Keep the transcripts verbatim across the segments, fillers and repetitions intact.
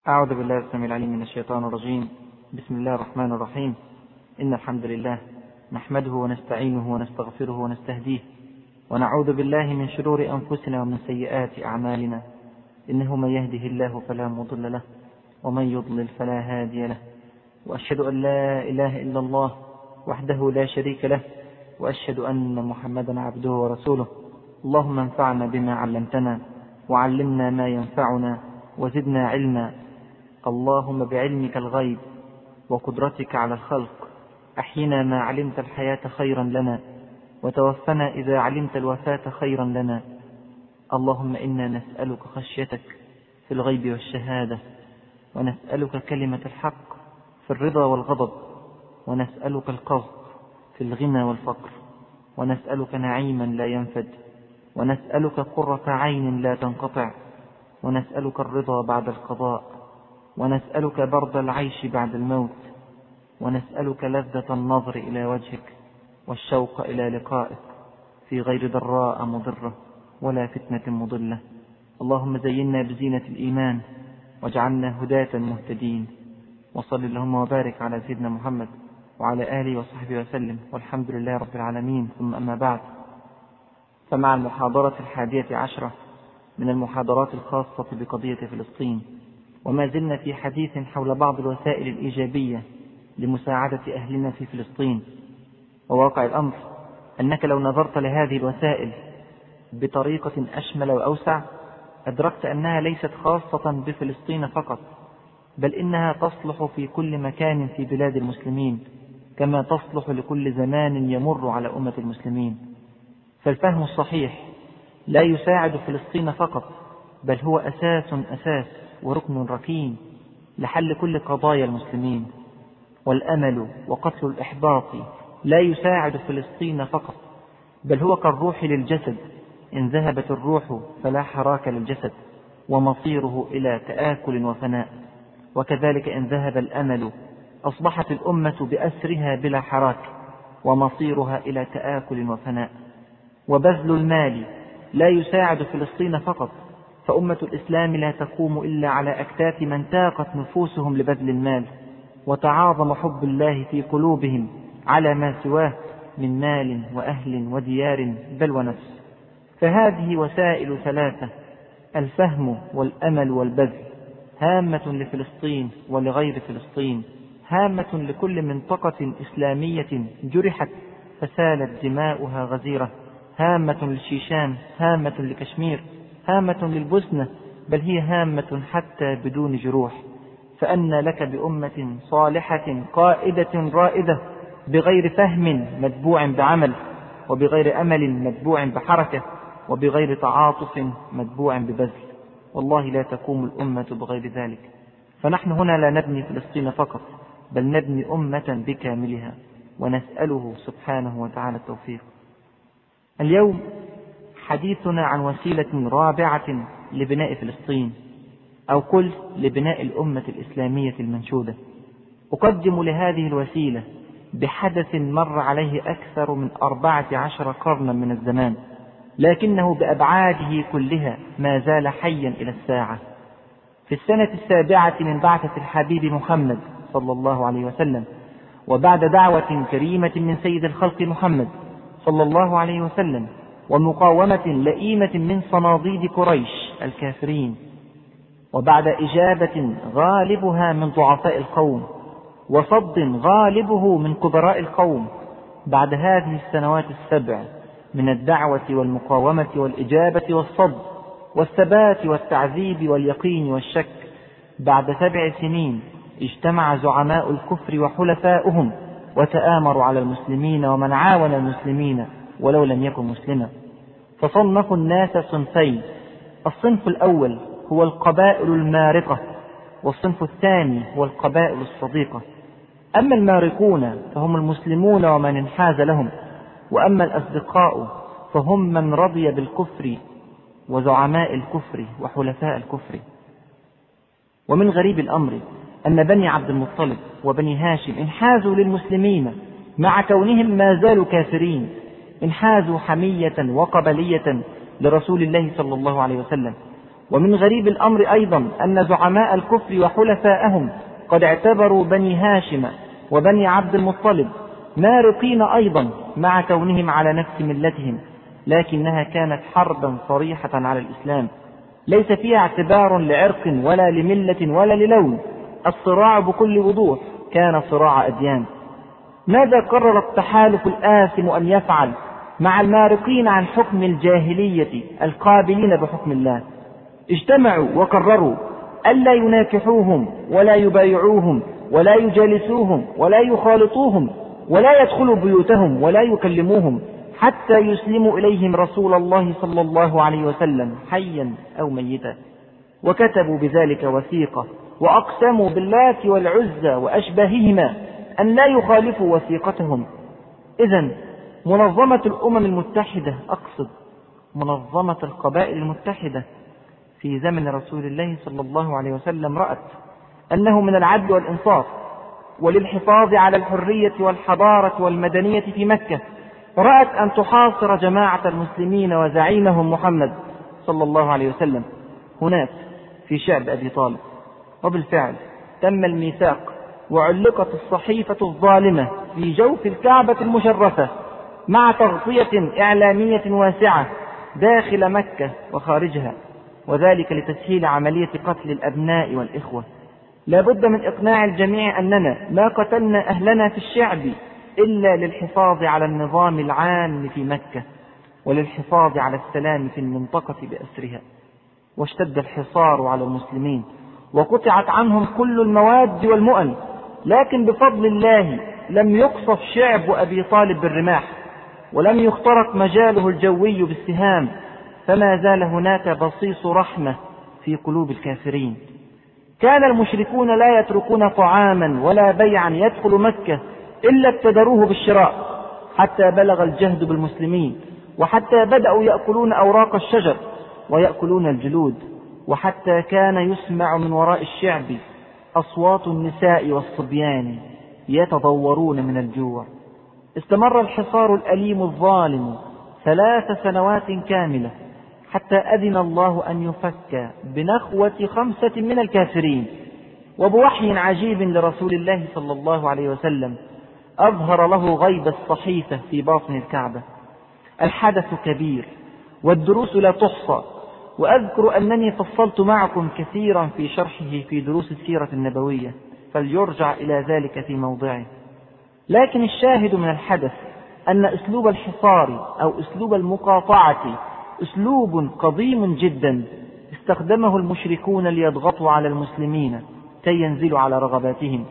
أعوذ بالله السميع العليم من الشيطان الرجيم. بسم الله الرحمن الرحيم. إن الحمد لله نحمده ونستعينه ونستغفره ونستهديه ونعوذ بالله من شرور أنفسنا ومن سيئات أعمالنا، إنه من يهده الله فلا مضل له ومن يضلل فلا هادي له، وأشهد أن لا إله إلا الله وحده لا شريك له، وأشهد أن محمدا عبده ورسوله. اللهم انفعنا بما علمتنا وعلمنا ما ينفعنا وزدنا علما. اللهم بعلمك الغيب وقدرتك على الخلق أحينا ما علمت الحياة خيرا لنا، وتوفنا إذا علمت الوفاة خيرا لنا. اللهم إنا نسألك خشيتك في الغيب والشهادة، ونسألك كلمة الحق في الرضا والغضب، ونسألك القصد في الغنى والفقر، ونسألك نعيما لا ينفد، ونسألك قرة عين لا تنقطع، ونسألك الرضا بعد القضاء، ونسألك برد العيش بعد الموت، ونسألك لذة النظر إلى وجهك والشوق إلى لقائك في غير ضراء مضرة ولا فتنة مضلة. اللهم زينا بزينة الإيمان واجعلنا هداة مهتدين. وصل اللهم وبارك على سيدنا محمد وعلى آله وصحبه وسلم، والحمد لله رب العالمين. ثم أما بعد، فمع المحاضرة الحادية عشرة من المحاضرات الخاصة بقضية فلسطين، وما زلنا في حديث حول بعض الوسائل الإيجابية لمساعدة أهلنا في فلسطين. وواقع الأمر أنك لو نظرت لهذه الوسائل بطريقة أشمل وأوسع أدركت أنها ليست خاصة بفلسطين فقط، بل إنها تصلح في كل مكان في بلاد المسلمين، كما تصلح لكل زمان يمر على أمة المسلمين. فالفهم الصحيح لا يساعد فلسطين فقط، بل هو أساس أساس وركن ركين لحل كل قضايا المسلمين. والأمل وقتل الإحباط لا يساعد فلسطين فقط، بل هو كالروح للجسد، إن ذهبت الروح فلا حراك للجسد، ومصيره إلى تآكل وفناء. وكذلك إن ذهب الأمل أصبحت الأمة بأسرها بلا حراك، ومصيرها إلى تآكل وفناء. وبذل المال لا يساعد فلسطين فقط، فأمة الإسلام لا تقوم إلا على أكتاف من تاقت نفوسهم لبذل المال، وتعاظم حب الله في قلوبهم على ما سواه من مال وأهل وديار بل ونفس. فهذه وسائل ثلاثة: الفهم والأمل والبذل، هامة لفلسطين ولغير فلسطين، هامة لكل منطقة إسلامية جرحت فسالت دماؤها غزيرة، هامة للشيشان، هامة لكشمير، هامة للبوسنة، بل هي هامة حتى بدون جروح. فأن لك بأمة صالحة قائدة رائدة بغير فهم متبوع بعمل، وبغير أمل متبوع بحركة، وبغير تعاطف متبوع ببذل. والله لا تقوم الأمة بغير ذلك. فنحن هنا لا نبني فلسطين فقط، بل نبني أمة بكاملها، ونسأله سبحانه وتعالى التوفيق. اليوم حديثنا عن وسيلة رابعة لبناء فلسطين، أو كل لبناء الأمة الإسلامية المنشودة. أقدم لهذه الوسيلة بحدث مر عليه أكثر من أربعة عشر قرنا من الزمان، لكنه بأبعاده كلها ما زال حيا إلى الساعة. في السنة السابعة من بعثة الحبيب محمد صلى الله عليه وسلم، وبعد دعوة كريمة من سيد الخلق محمد صلى الله عليه وسلم، ومقاومة لئيمة من صناديد قريش الكافرين، وبعد إجابة غالبها من ضعفاء القوم، وصد غالبه من كبراء القوم، بعد هذه السنوات السبع من الدعوة والمقاومة والإجابة والصد والثبات والتعذيب واليقين والشك، بعد سبع سنين اجتمع زعماء الكفر وحلفاؤهم وتآمروا على المسلمين ومن عاون المسلمين ولو لم يكن مسلما. فصنفوا الناس صنفين: الصنف الأول هو القبائل المارقة، والصنف الثاني هو القبائل الصديقة. أما المارقون فهم المسلمون ومن انحاز لهم، وأما الأصدقاء فهم من رضي بالكفر وزعماء الكفر وحلفاء الكفر. ومن غريب الأمر أن بني عبد المطلب وبني هاشم انحازوا للمسلمين مع كونهم ما زالوا كافرين، انحازوا حمية وقبلية لرسول الله صلى الله عليه وسلم، ومن غريب الأمر أيضا أن زعماء الكفر وحلفاءهم قد اعتبروا بني هاشم وبني عبد المطلب مارقين أيضا مع كونهم على نفس ملتهم، لكنها كانت حربا صريحة على الإسلام ليس فيها اعتبار لعرق ولا لملة ولا للون. الصراع بكل وضوح كان صراع أديان. ماذا قرر التحالف الآثم أن يفعل مع المارقين عن حكم الجاهلية القابلين بحكم الله؟ اجتمعوا وقرروا ألا يناكحوهم ولا يبايعوهم ولا يجالسوهم ولا يخالطوهم ولا يدخلوا بيوتهم ولا يكلموهم حتى يسلموا إليهم رسول الله صلى الله عليه وسلم حيا أو ميتا. وكتبوا بذلك وثيقة وأقسموا باللات والعزى وأشباههما أن لا يخالفوا وثيقتهم. إذن منظمة الأمم المتحدة، أقصد منظمة القبائل المتحدة في زمن رسول الله صلى الله عليه وسلم، رأت أنه من العدل والإنصاف وللحفاظ على الحرية والحضارة والمدنية في مكة، رأت أن تحاصر جماعة المسلمين وزعيمهم محمد صلى الله عليه وسلم هناك في شعب أبي طالب. وبالفعل تم الميثاق وعلقت الصحيفة الظالمة في جوف الكعبة المشرفة مع تغطية إعلامية واسعة داخل مكة وخارجها، وذلك لتسهيل عملية قتل الأبناء والإخوة. لا بد من إقناع الجميع أننا ما قتلنا أهلنا في الشعب إلا للحفاظ على النظام العام في مكة وللحفاظ على السلام في المنطقة بأسرها. واشتد الحصار على المسلمين وقطعت عنهم كل المواد والمؤن، لكن بفضل الله لم يقصف شعب أبي طالب بالرماح ولم يخترق مجاله الجوي بالسهام، فما زال هناك بصيص رحمة في قلوب الكافرين. كان المشركون لا يتركون طعاما ولا بيعا يدخل مكة إلا ابتدروه بالشراء، حتى بلغ الجهد بالمسلمين، وحتى بدأوا يأكلون أوراق الشجر ويأكلون الجلود، وحتى كان يسمع من وراء الشعب أصوات النساء والصبيان يتضورون من الجوع. استمر الحصار الأليم الظالم ثلاث سنوات كاملة حتى أذن الله أن يفك بنخوة خمسة من الكافرين، وبوحي عجيب لرسول الله صلى الله عليه وسلم أظهر له غيب الصحيفة في باطن الكعبة. الحدث كبير والدروس لا تحصى، وأذكر أنني فصلت معكم كثيرا في شرحه في دروس السيرة النبوية، فليرجع إلى ذلك في موضعه. لكن الشاهد من الحدث أن أسلوب الحصار أو أسلوب المقاطعة أسلوب قديم جدا استخدمه المشركون ليضغطوا على المسلمين كي ينزلوا على رغباتهم.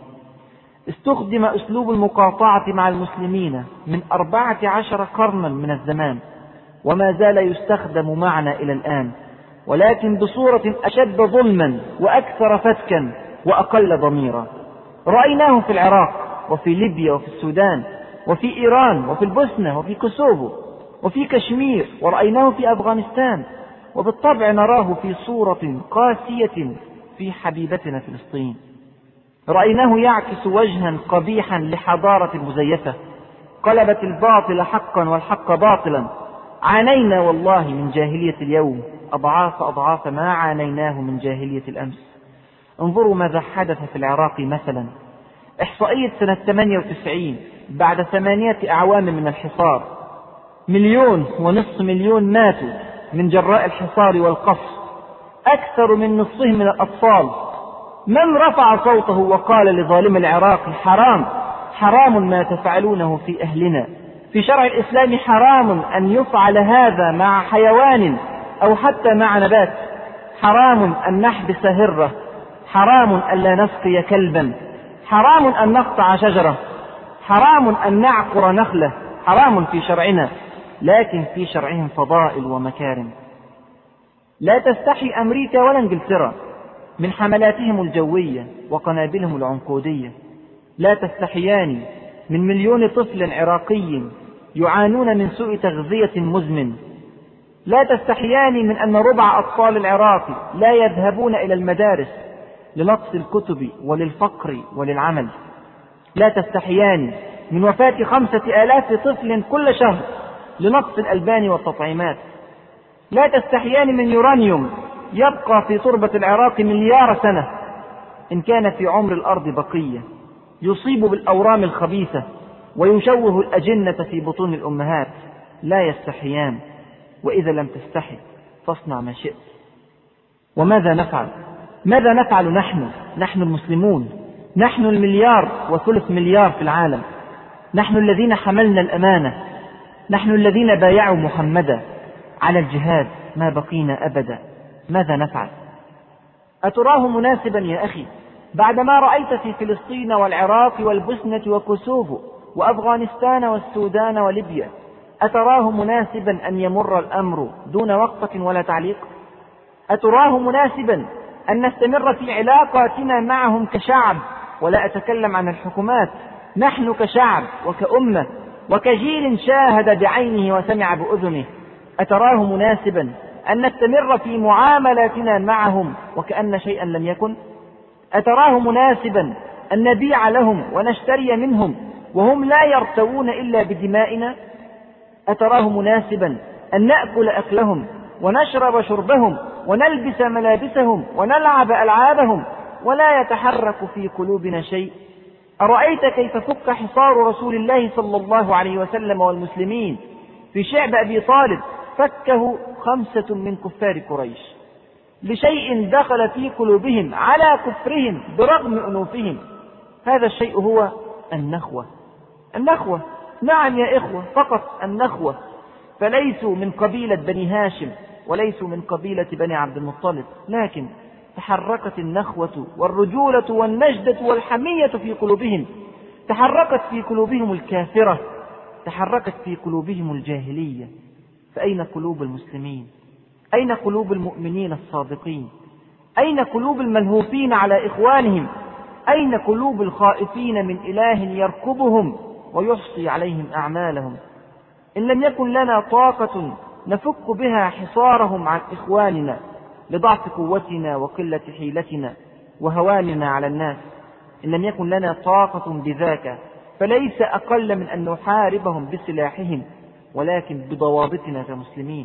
استخدم أسلوب المقاطعة مع المسلمين من أربعة عشر قرنا من الزمان، وما زال يستخدم معنا إلى الآن، ولكن بصورة أشد ظلما وأكثر فتكا وأقل ضميرا. رأيناه في العراق وفي ليبيا وفي السودان وفي إيران وفي البوسنة وفي كوسوفو وفي كشمير، ورأيناه في أفغانستان، وبالطبع نراه في صورة قاسية في حبيبتنا فلسطين. رأيناه يعكس وجها قبيحا لحضارة مزيفة قلبت الباطل حقا والحق باطلا. عانينا والله من جاهلية اليوم أضعاف أضعاف ما عانيناه من جاهلية الأمس. انظروا ماذا حدث في العراق مثلا. إحصائية سنة ثمانية وتسعين بعد ثمانية أعوام من الحصار، مليون ونصف مليون ماتوا من جراء الحصار والقصف، أكثر من نصفهم من الأطفال. من رفع صوته وقال لظالم العراق حرام حرام ما تفعلونه في أهلنا؟ في شرع الإسلام حرام أن يفعل هذا مع حيوان أو حتى مع نبات، حرام أن نحبس هرة، حرام أن لا نسقي كلبا، حرام أن نقطع شجرة، حرام أن نعقر نخلة، حرام في شرعنا، لكن في شرعهم فضائل ومكارم. لا تستحي أمريكا ولا انجلترا من حملاتهم الجوية وقنابلهم العنقودية، لا تستحيان من مليون طفل عراقي يعانون من سوء تغذية مزمن، لا تستحيان من أن ربع أطفال العراق لا يذهبون إلى المدارس لنقص الكتب وللفقر وللعمل، لا تستحيان من وفاة خمسة آلاف طفل كل شهر لنقص الألبان والتطعيمات، لا تستحيان من يورانيوم يبقى في تربة العراق مليار سنة إن كان في عمر الأرض بقية، يصيب بالأورام الخبيثة ويشوه الأجنة في بطون الأمهات، لا يستحيان، وإذا لم تستحي فاصنع ما شئت. وماذا نفعل؟ ماذا نفعل نحن نحن المسلمون، نحن المليار وثلث مليار في العالم، نحن الذين حملنا الأمانة، نحن الذين بايعوا محمدا على الجهاد ما بقينا أبدا. ماذا نفعل؟ أتراه مناسبا يا أخي بعدما رأيت في فلسطين والعراق والبوسنة وكوسوفو وأفغانستان والسودان وليبيا، أتراه مناسبا أن يمر الأمر دون وقفة ولا تعليق؟ أتراه مناسبا أن نستمر في علاقاتنا معهم كشعب، ولا أتكلم عن الحكومات، نحن كشعب وكأمة وكجيل شاهد بعينه وسمع بأذنه، أتراه مناسبا أن نستمر في معاملاتنا معهم وكأن شيئا لم يكن؟ أتراه مناسبا أن نبيع لهم ونشتري منهم وهم لا يرتوون إلا بدمائنا؟ أتراه مناسبا أن نأكل أكلهم ونشرب شربهم ونلبس ملابسهم ونلعب ألعابهم ولا يتحرك في قلوبنا شيء؟ أرأيت كيف فك حصار رسول الله صلى الله عليه وسلم والمسلمين في شعب أبي طالب؟ فكه خمسة من كفار قريش لشيء دخل في قلوبهم على كفرهم برغم أنوفهم. هذا الشيء هو النخوة. النخوة، نعم يا إخوة، فقط النخوة. فليسوا من قبيلة بني هاشم وليسوا من قبيلة بني عبد المطلب، لكن تحركت النخوة والرجولة والنجدة والحمية في قلوبهم، تحركت في قلوبهم الكافرة، تحركت في قلوبهم الجاهلية. فأين قلوب المسلمين؟ أين قلوب المؤمنين الصادقين؟ أين قلوب الملهوفين على إخوانهم؟ أين قلوب الخائفين من إله يركبهم ويحصي عليهم أعمالهم؟ إن لم يكن لنا طاقة نفك بها حصارهم عن إخواننا لضعف قوتنا وقلة حيلتنا وهواننا على الناس، إن لم يكن لنا طاقة بذاك فليس أقل من أن نحاربهم بسلاحهم ولكن بضوابطنا كمسلمين.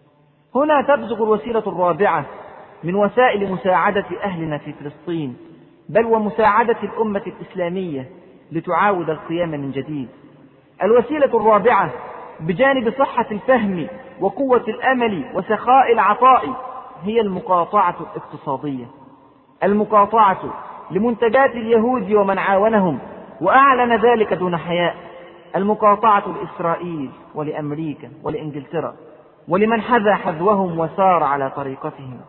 هنا تبزغ الوسيلة الرابعة من وسائل مساعدة أهلنا في فلسطين، بل ومساعدة الأمة الإسلامية لتعاود القيام من جديد. الوسيلة الرابعة بجانب صحة الفهم وقوة الأمل وسخاء العطاء هي المقاطعة الاقتصادية، المقاطعة لمنتجات اليهود ومن عاونهم وأعلن ذلك دون حياء، المقاطعة لإسرائيل ولأمريكا ولإنجلترا ولمن حذا حذوهم وسار على طريقتهم.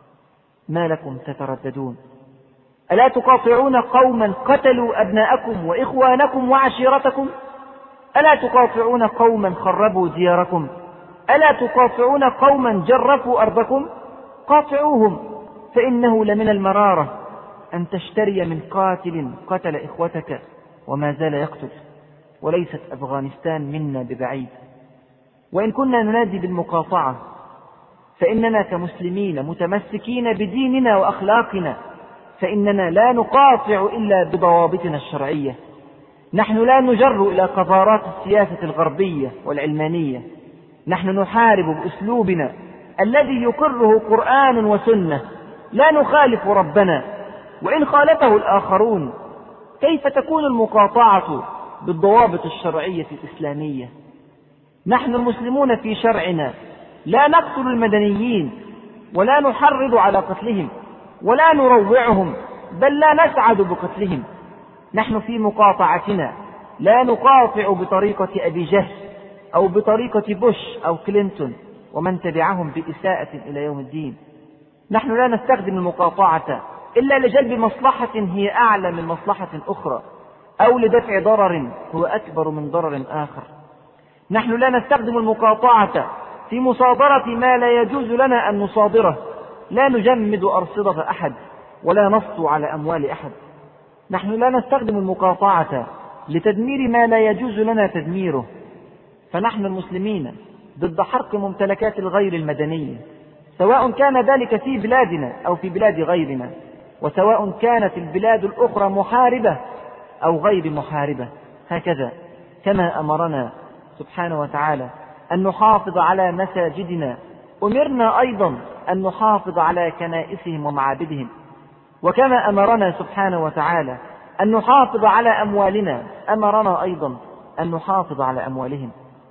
ما لكم تترددون؟ ألا تقاطعون قوما قتلوا أبناءكم وإخوانكم وعشيرتكم؟ ألا تقاطعون قوما خربوا دياركم؟ ألا تقاطعون قوما جرفوا أرضكم؟ قاطعوهم، فإنه لمن المرارة أن تشتري من قاتل قتل إخوتك وما زال يقتل، وليست أفغانستان منا ببعيد. وإن كنا ننادي بالمقاطعة فإننا كمسلمين متمسكين بديننا وأخلاقنا فإننا لا نقاطع إلا بضوابطنا الشرعية. نحن لا نجر إلى قذارات السياسة الغربية والعلمانية، نحن نحارب بأسلوبنا الذي يقره قرآن وسنة، لا نخالف ربنا وإن خالفه الآخرون. كيف تكون المقاطعة بالضوابط الشرعية الإسلامية؟ نحن المسلمون في شرعنا لا نقتل المدنيين ولا نحرض على قتلهم ولا نروعهم، بل لا نسعد بقتلهم. نحن في مقاطعتنا لا نقاطع بطريقة أبي جهل أو بطريقة بوش أو كلينتون ومن تبعهم بإساءة إلى يوم الدين. نحن لا نستخدم المقاطعة إلا لجلب مصلحة هي أعلى من مصلحة أخرى أو لدفع ضرر هو أكبر من ضرر آخر. نحن لا نستخدم المقاطعة في مصادرة ما لا يجوز لنا أن نصادره، لا نجمد أرصدة أحد ولا نسطو على أموال أحد. نحن لا نستخدم المقاطعة لتدمير ما لا يجوز لنا تدميره. فنحن المسلمين ضد حرق ممتلكات الغير المدنية، سواء كان ذلك في بلادنا أو في بلاد غيرنا، وسواء كانت البلاد الأخرى محاربة أو غير محاربة، هكذا كما أمرنا سبحانه وتعالى أن نحافظ على مساجدنا أمرنا أيضا أن نحافظ على كنائسهم ومعابدهم، وكما أمرنا سبحانه وتعالى أن نحافظ على أموالنا أمرنا أيضا أن نحافظ على أموالهم.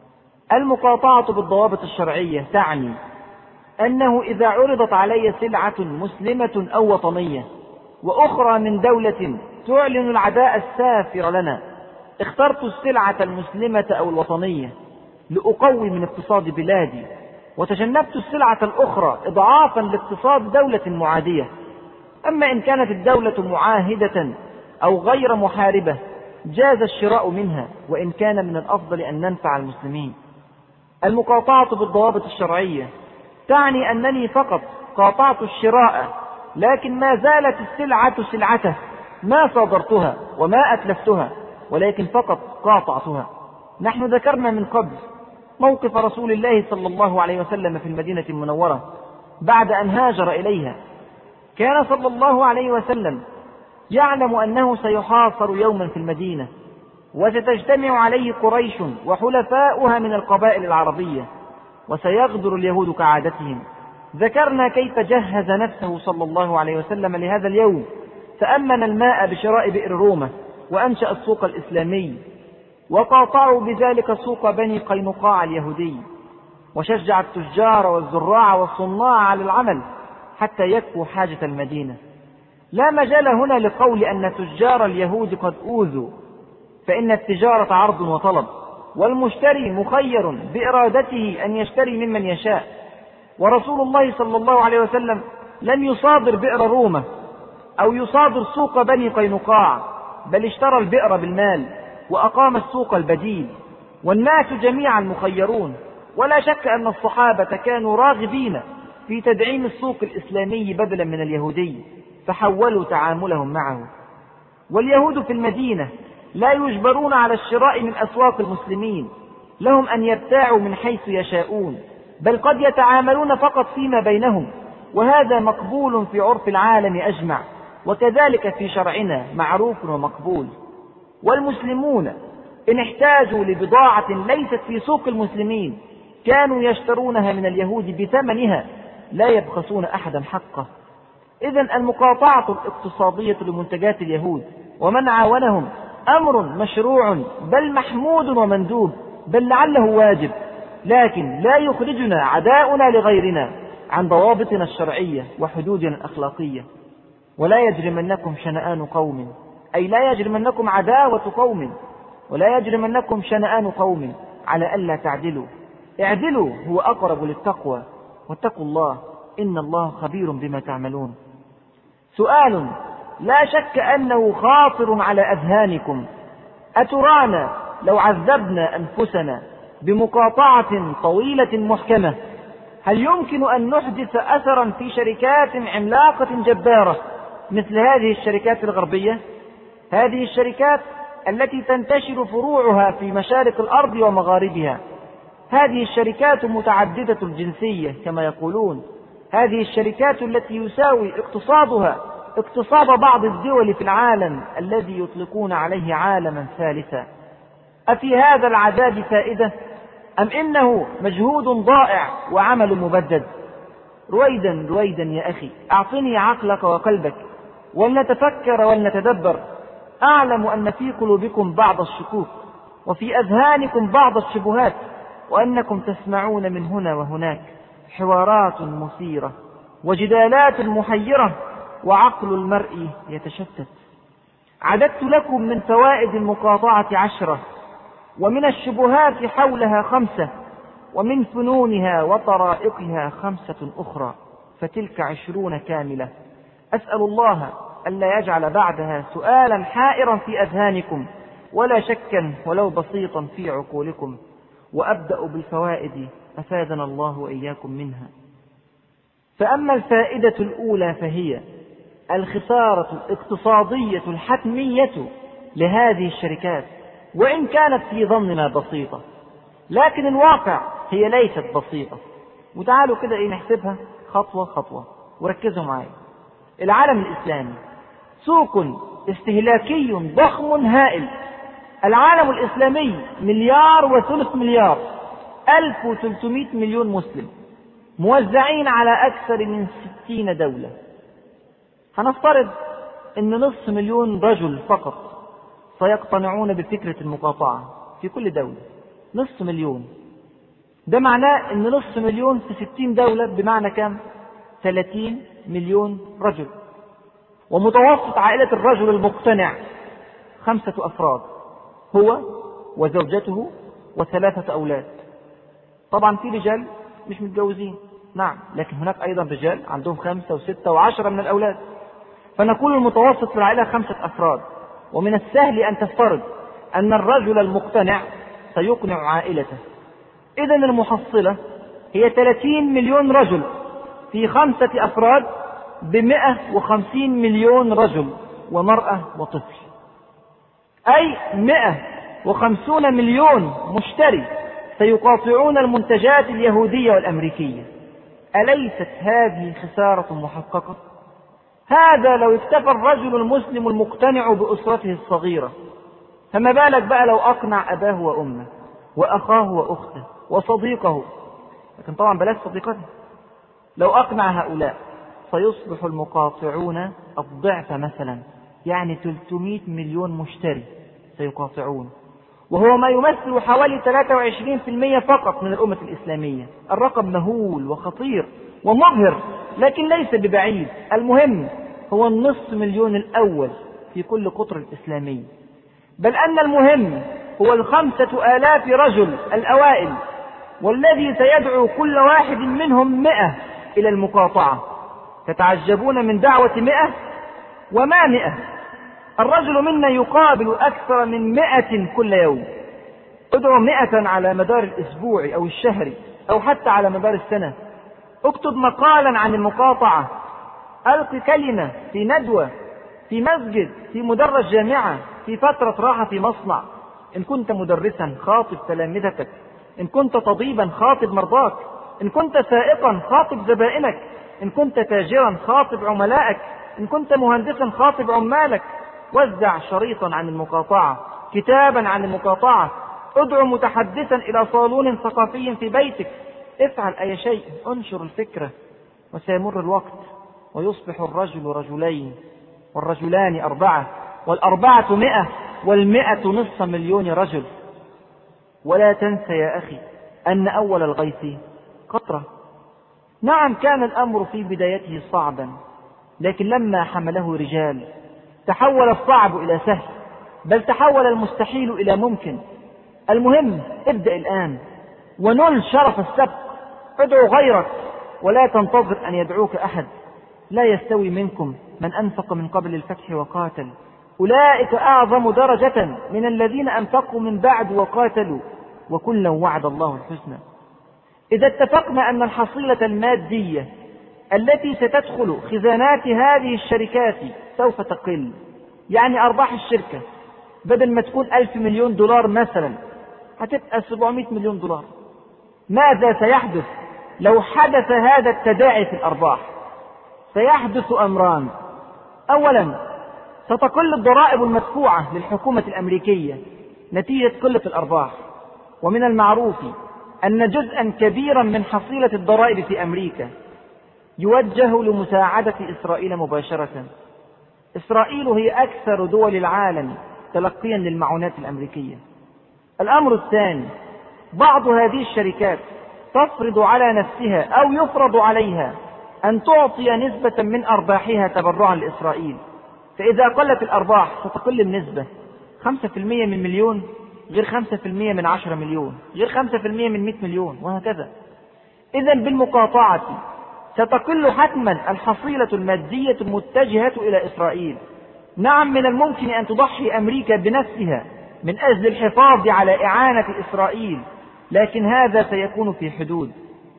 المقاطعة بالضوابط الشرعية تعني أنه إذا عرضت علي سلعة مسلمة أو وطنية وأخرى من دولة تعلن العداء السافر لنا، اخترت السلعة المسلمة أو الوطنية لأقوي من اقتصاد بلادي، وتجنبت السلعة الأخرى إضعافا لاقتصاد دولة معادية. أما إن كانت الدولة معاهدة أو غير محاربة جاز الشراء منها، وإن كان من الأفضل أن ننفع المسلمين. المقاطعة بالضوابط الشرعية تعني أنني فقط قاطعت الشراء، لكن ما زالت السلعة سلعته، ما صادرتها وما أتلفتها، ولكن فقط قاطعتها. نحن ذكرنا من قبل موقف رسول الله صلى الله عليه وسلم في المدينة المنورة بعد أن هاجر إليها. كان صلى الله عليه وسلم يعلم أنه سيحاصر يوما في المدينة، وستجتمع عليه قريش وحلفاؤها من القبائل العربية، وسيغدر اليهود كعادتهم. ذكرنا كيف جهز نفسه صلى الله عليه وسلم لهذا اليوم، فأمن الماء بشراء بئر رومة، وأنشأ السوق الإسلامي، وقاطعوا بذلك سوق بني قينقاع اليهودي، وشجع التجار والزراع والصناع على العمل حتى يكفوا حاجة المدينة. لا مجال هنا لقول أن تجار اليهود قد أوذوا، فإن التجارة عرض وطلب، والمشتري مخير بإرادته أن يشتري ممن يشاء. ورسول الله صلى الله عليه وسلم لم يصادر بئر رومة أو يصادر سوق بني قينقاع، بل اشترى البئر بالمال وأقام السوق البديل، والناس جميعا مخيرون. ولا شك أن الصحابة كانوا راغبين في تدعيم السوق الإسلامي بدلا من اليهودي، فحولوا تعاملهم معه. واليهود في المدينة لا يجبرون على الشراء من أسواق المسلمين، لهم أن يبتاعوا من حيث يشاءون، بل قد يتعاملون فقط فيما بينهم، وهذا مقبول في عرف العالم أجمع، وكذلك في شرعنا معروف ومقبول. والمسلمون إن احتاجوا لبضاعة ليست في سوق المسلمين كانوا يشترونها من اليهود بثمنها، لا يبخسون أحدا حقه. إذن المقاطعة الاقتصادية لمنتجات اليهود ومن عاونهم أمر مشروع، بل محمود ومندوب، بل لعله واجب، لكن لا يخرجنا عداؤنا لغيرنا عن ضوابطنا الشرعية وحدودنا الأخلاقية. ولا يجرمنكم شنآن قوم، أي لا يجرمنكم عداوة قوم، ولا يجرمنكم شنآن قوم على ألا تعدلوا، اعدلوا هو أقرب للتقوى، واتقوا الله إن الله خبير بما تعملون. سؤال لا شك أنه خاطر على أذهانكم: أترانا لو عذبنا أنفسنا بمقاطعة طويلة محكمة هل يمكن أن نحدث أثرا في شركات عملاقة جبارة مثل هذه الشركات الغربية؟ هذه الشركات التي تنتشر فروعها في مشارق الأرض ومغاربها، هذه الشركات متعددة الجنسية كما يقولون، هذه الشركات التي يساوي اقتصادها اقتصاد بعض الدول في العالم الذي يطلقون عليه عالما ثالثا. أفي هذا العذاب فائدة أم إنه مجهود ضائع وعمل مبدد؟ رويدا رويدا يا أخي، أعطني عقلك وقلبك ولنتفكر ولنتدبر. أعلم أن في قلوبكم بعض الشكوك وفي أذهانكم بعض الشبهات، وأنكم تسمعون من هنا وهناك حوارات مثيرة وجدالات محيرة، وعقل المرء يتشتت. عددت لكم من فوائد المقاطعة عشرة، ومن الشبهات حولها خمسة، ومن فنونها وطرائقها خمسة أخرى، فتلك عشرون كاملة. أسأل الله ألا يجعل بعدها سؤالا حائرا في أذهانكم، ولا شكا ولو بسيطا في عقولكم. وأبدأ بالفوائد أفادنا الله وإياكم منها. فأما الفائدة الأولى فهي الخسارة الاقتصادية الحتمية لهذه الشركات، وإن كانت في ظننا بسيطة، لكن الواقع هي ليست بسيطة. وتعالوا كده إيه نحسبها خطوة خطوة وركزوا معي. العالم الإسلامي سوق استهلاكي ضخم هائل. العالم الإسلامي مليار وثلث مليار، ألف وثلاثمائة مليون مسلم. موزعين على أكثر من ستين دولة. هنفترض أن نصف مليون رجل فقط سيقتنعون بفكرة المقاطعة في كل دولة، نصف مليون. ده معناه أن نصف مليون في ستين دولة بمعنى كم؟ ثلاثين مليون رجل. ومتوسط عائلة الرجل المقتنع خمسة أفراد، هو وزوجته وثلاثة أولاد. طبعا في رجال مش متجوزين، نعم، لكن هناك أيضا رجال عندهم خمسة وستة وعشرة من الأولاد. فنقول المتوسط في العائلة خمسة أفراد. ومن السهل أن تفترض أن الرجل المقتنع سيقنع عائلته. إذن المحصلة هي ثلاثين مليون رجل في خمسة أفراد بمئة وخمسين مليون رجل ومرأة وطفل، أي مئة وخمسون مليون مشتري سيقاطعون المنتجات اليهودية والأمريكية. أليست هذه خسارة محققة؟ هذا لو اكتفى الرجل المسلم المقتنع بأسرته الصغيرة، فما بالك بقى لو أقنع أباه وأمه وأخاه وأخته وصديقه، لكن طبعا بلاش صديقته. لو أقنع هؤلاء سيصبح المقاطعون الضعف مثلا، يعني ثلاثمائة مليون مشتري سيقاطعون، وهو ما يمثل حوالي ثلاثة وعشرين بالمئة فقط من الأمة الإسلامية. الرقم مهول وخطير ومبهر، لكن ليس ببعيد. المهم هو النصف مليون الأول في كل قطر الإسلامي، بل أن المهم هو الخمسة آلاف رجل الأوائل، والذي سيدعو كل واحد منهم مئة إلى المقاطعة. تتعجبون من دعوة مئة وما مئة؟ الرجل منا يقابل أكثر من مئة كل يوم. ادعو مئة على مدار الأسبوع أو الشهر أو حتى على مدار السنة. اكتب مقالا عن المقاطعة، ألق كلمة في ندوة، في مسجد، في مدرج جامعة، في فترة راحة في مصنع. إن كنت مدرسا خاطب تلامذتك، إن كنت طبيبا خاطب مرضاك، إن كنت سائقا خاطب زبائنك، إن كنت تاجرا خاطب عملائك، إن كنت مهندسا خاطب عمالك. وزع شريطا عن المقاطعة، كتابا عن المقاطعة، ادعو متحدثا إلى صالون ثقافي في بيتك. افعل أي شيء، انشر الفكرة، وسيمر الوقت ويصبح الرجل رجلين، والرجلان أربعة، والأربعة مئة، والمئة نصف مليون رجل. ولا تنسى يا أخي أن أول الغيث قطرة. نعم، كان الأمر في بدايته صعبا، لكن لما حمله رجال تحول الصعب إلى سهل، بل تحول المستحيل إلى ممكن. المهم ابدأ الآن ونل شرف السبق. ادعو غيرك ولا تنتظر أن يدعوك أحد. لا يستوي منكم من أنفق من قبل الفتح وقاتل، أولئك أعظم درجة من الذين أنفقوا من بعد وقاتلوا، وكلا وعد الله الحسنى. إذا اتفقنا أن الحصيلة المادية التي ستدخل خزانات هذه الشركات سوف تقل، يعني أرباح الشركة بدل ما تكون ألف مليون دولار مثلا هتبقى سبعمائة مليون دولار. ماذا سيحدث لو حدث هذا التداعي في الأرباح؟ سيحدث أمران. أولا، ستقل الضرائب المدفوعة للحكومة الأمريكية نتيجة قلة الأرباح، ومن المعروف أن جزءا كبيرا من حصيلة الضرائب في أمريكا يوجه لمساعدة إسرائيل مباشرة. إسرائيل هي أكثر دول العالم تلقيا للمعونات الأمريكية. الأمر الثاني، بعض هذه الشركات تفرض على نفسها أو يفرض عليها أن تعطي نسبة من أرباحها تبرعا لإسرائيل. فإذا قلت الأرباح ستقل النسبة، خمسة في المئة من مليون غير خمسة في المئة من عشرة مليون غير خمسة في المئة من مئة مليون، وهكذا. إذن بالمقاطعة ستقل حتما الحصيلة المادية المتجهة إلى إسرائيل. نعم، من الممكن أن تضحي أمريكا بنفسها من أجل الحفاظ على إعانة إسرائيل، لكن هذا سيكون في حدود.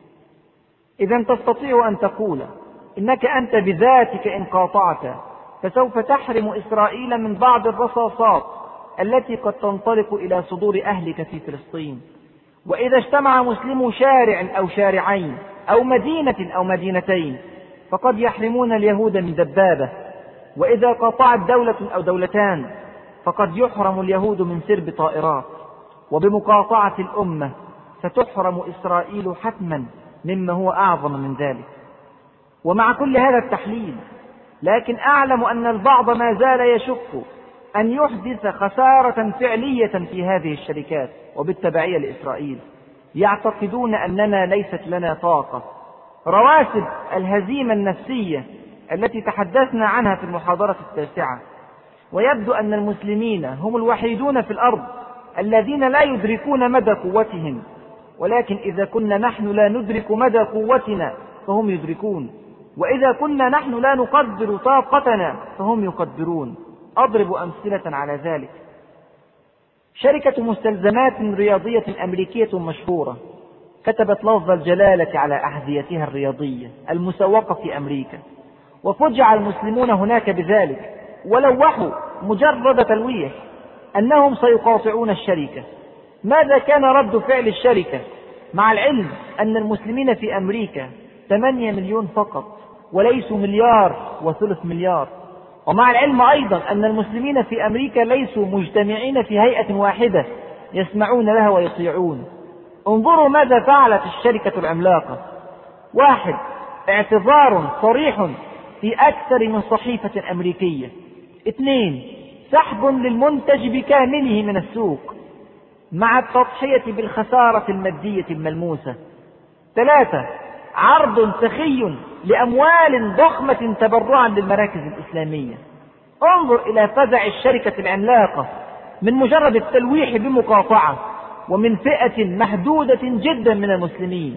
إذن تستطيع أن تقول إنك أنت بذاتك إن قاطعت فسوف تحرم إسرائيل من بعض الرصاصات التي قد تنطلق إلى صدور أهلك في فلسطين. وإذا اجتمع مسلمو شارع أو شارعين أو مدينة أو مدينتين فقد يحرمون اليهود من دبابة. وإذا قاطعت دولة أو دولتان فقد يحرم اليهود من سرب طائرات. وبمقاطعة الأمة ستحرم إسرائيل حتما مما هو أعظم من ذلك. ومع كل هذا التحليل لكن أعلم أن البعض ما زال يشك أن يحدث خسارة فعلية في هذه الشركات وبالتبعية لإسرائيل. يعتقدون أننا ليست لنا طاقة. رواسب الهزيمة النفسية التي تحدثنا عنها في المحاضرة التاسعة، ويبدو أن المسلمين هم الوحيدون في الأرض الذين لا يدركون مدى قوتهم، ولكن إذا كنا نحن لا ندرك مدى قوتنا فهم يدركون، وإذا كنا نحن لا نقدر طاقتنا فهم يقدرون. أضرب أمثلة على ذلك. شركة مستلزمات رياضية أمريكية مشهورة كتبت لفظ الجلالة على أحذيتها الرياضية المسوقة في أمريكا، وفجع المسلمون هناك بذلك ولوحوا مجرد تلويح أنهم سيقاطعون الشركة. ماذا كان رد فعل الشركة مع العلم أن المسلمين في أمريكا ثمانية مليون فقط وليسوا مليار وثلث مليار، ومع العلم أيضا أن المسلمين في أمريكا ليسوا مجتمعين في هيئة واحدة يسمعون لها ويطيعون؟ انظروا ماذا فعلت الشركة العملاقة. واحد، اعتذار صريح في أكثر من صحيفة أمريكية. اثنين، سحب للمنتج بكامله من السوق مع التضحية بالخسارة المادية الملموسة. ثلاثة، عرض سخي لأموال ضخمة تبرعا للمراكز الإسلامية. انظر إلى فزع الشركة العملاقة من مجرد التلويح بمقاطعة ومن فئة محدودة جدا من المسلمين.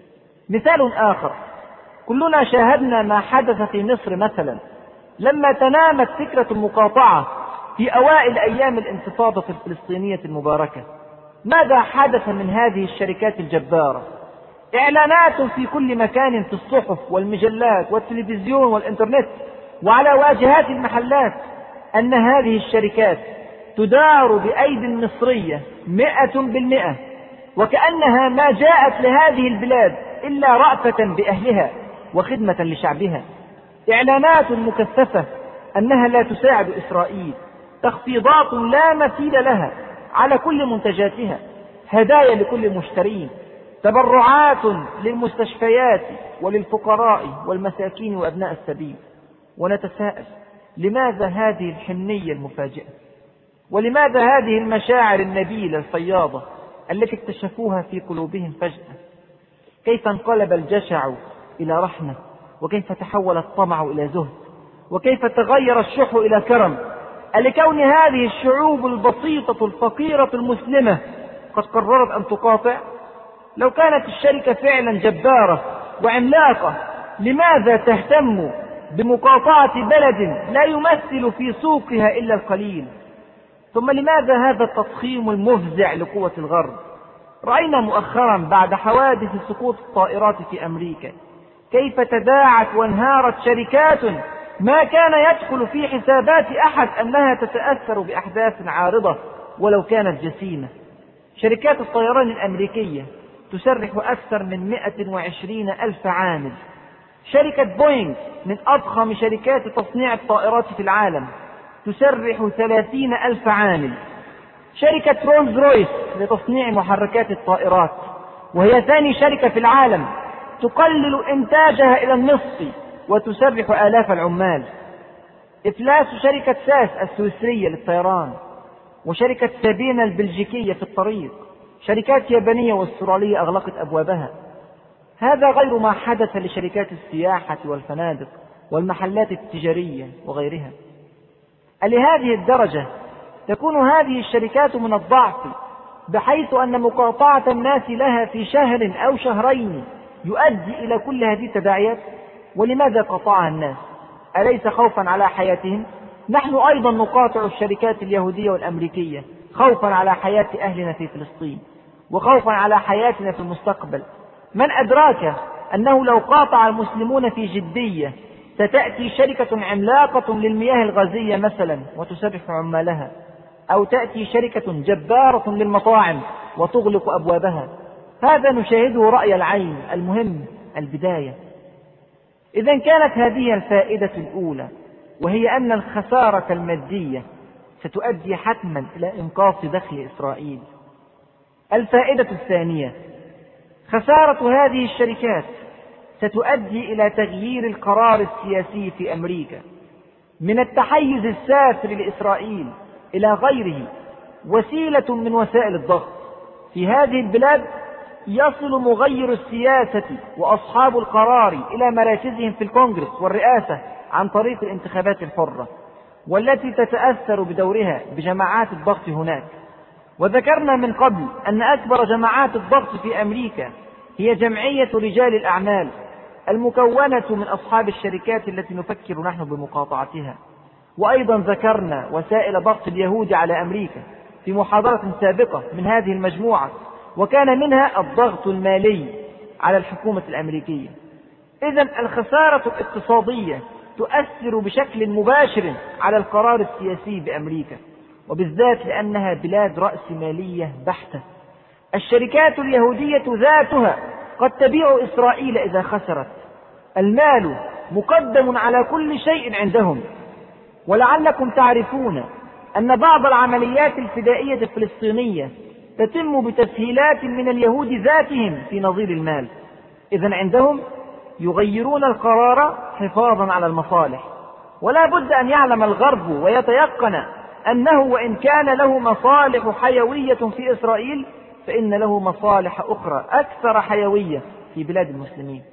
مثال آخر، كلنا شاهدنا ما حدث في مصر مثلا لما تنامت فكرة المقاطعة في أوائل أيام الانتفاضة الفلسطينية المباركة. ماذا حدث من هذه الشركات الجبارة؟ إعلانات في كل مكان في الصحف والمجلات والتلفزيون والإنترنت وعلى واجهات المحلات أن هذه الشركات تدار بأيدي مصرية مئة بالمئة، وكأنها ما جاءت لهذه البلاد إلا رأفة بأهلها وخدمة لشعبها. إعلانات مكثفة أنها لا تساعد إسرائيل، تخفيضات لا مثيل لها على كل منتجاتها، هدايا لكل مشترين، تبرعات للمستشفيات وللفقراء والمساكين وأبناء السبيل. ونتساءل لماذا هذه الحنية المفاجئة؟ ولماذا هذه المشاعر النبيلة الفياضة التي اكتشفوها في قلوبهم فجأة؟ كيف انقلب الجشع إلى رحمة، وكيف تحول الطمع إلى زهد، وكيف تغير الشح إلى كرم؟ ألكون هذه الشعوب البسيطة الفقيرة المسلمة قد قررت أن تقاطع؟ لو كانت الشركة فعلا جبارة وعملاقة لماذا تهتم بمقاطعة بلد لا يمثل في سوقها إلا القليل؟ ثم لماذا هذا التضخيم المفزع لقوة الغرب؟ رأينا مؤخرا بعد حوادث سقوط الطائرات في أمريكا كيف تداعت وانهارت شركات ما كان يدخل في حسابات أحد أنها تتأثر بأحداث عارضة ولو كانت جسيمة. شركات الطيران الأمريكية تسرح أكثر من مئة وعشرين ألف عامل. شركة بوينغ من أضخم شركات تصنيع الطائرات في العالم تسرح ثلاثين ألف عامل. شركة رولز رويس لتصنيع محركات الطائرات وهي ثاني شركة في العالم تقلل إنتاجها إلى النصف وتسرح آلاف العمال. إفلاس شركة ساس السويسرية للطيران، وشركة سابينا البلجيكية في الطريق. شركات يابانية واسترالية أغلقت أبوابها. هذا غير ما حدث لشركات السياحة والفنادق والمحلات التجارية وغيرها. لهذه الدرجة تكون هذه الشركات من الضعف بحيث أن مقاطعة الناس لها في شهر أو شهرين يؤدي إلى كل هذه التداعيات. ولماذا قطعها الناس؟ أليس خوفا على حياتهم؟ نحن أيضا نقاطع الشركات اليهودية والأمريكية خوفا على حياة أهلنا في فلسطين وخوفا على حياتنا في المستقبل. من أدراك أنه لو قاطع المسلمون في جدية ستأتي شركة عملاقة للمياه الغازية مثلا وتسرح عمالها، أو تأتي شركة جبارة للمطاعم وتغلق أبوابها. هذا نشاهده رأي العين. المهم البداية. إذن كانت هذه الفائدة الأولى، وهي أن الخسارة المادية ستؤدي حتما إلى إنقاص دخل إسرائيل. الفائدة الثانية، خسارة هذه الشركات ستؤدي إلى تغيير القرار السياسي في أمريكا من التحيز السافر لإسرائيل إلى غيره وسيلة من وسائل الضغط. في هذه البلاد يصل مغير السياسة وأصحاب القرار إلى مراكزهم في الكونغرس والرئاسة عن طريق الانتخابات الحرة، والتي تتأثر بدورها بجماعات الضغط هناك. وذكرنا من قبل أن أكبر جماعات الضغط في أمريكا هي جمعية رجال الأعمال المكونة من أصحاب الشركات التي نفكر نحن بمقاطعتها. وأيضا ذكرنا وسائل ضغط اليهود على أمريكا في محاضرة سابقة من هذه المجموعة، وكان منها الضغط المالي على الحكومة الأمريكية. إذن الخسارة الاقتصادية تؤثر بشكل مباشر على القرار السياسي بأمريكا، وبالذات لأنها بلاد رأسمالية بحتة. الشركات اليهودية ذاتها قد تبيع إسرائيل إذا خسرت. المال مقدم على كل شيء عندهم. ولعلكم تعرفون أن بعض العمليات الفدائية الفلسطينية تتم بتسهيلات من اليهود ذاتهم في نظير المال. إذن عندهم يغيرون القرار حفاظا على المصالح. ولا بد أن يعلم الغرب ويتيقن أنه وإن كان له مصالح حيوية في إسرائيل فإن له مصالح أخرى أكثر حيوية في بلاد المسلمين.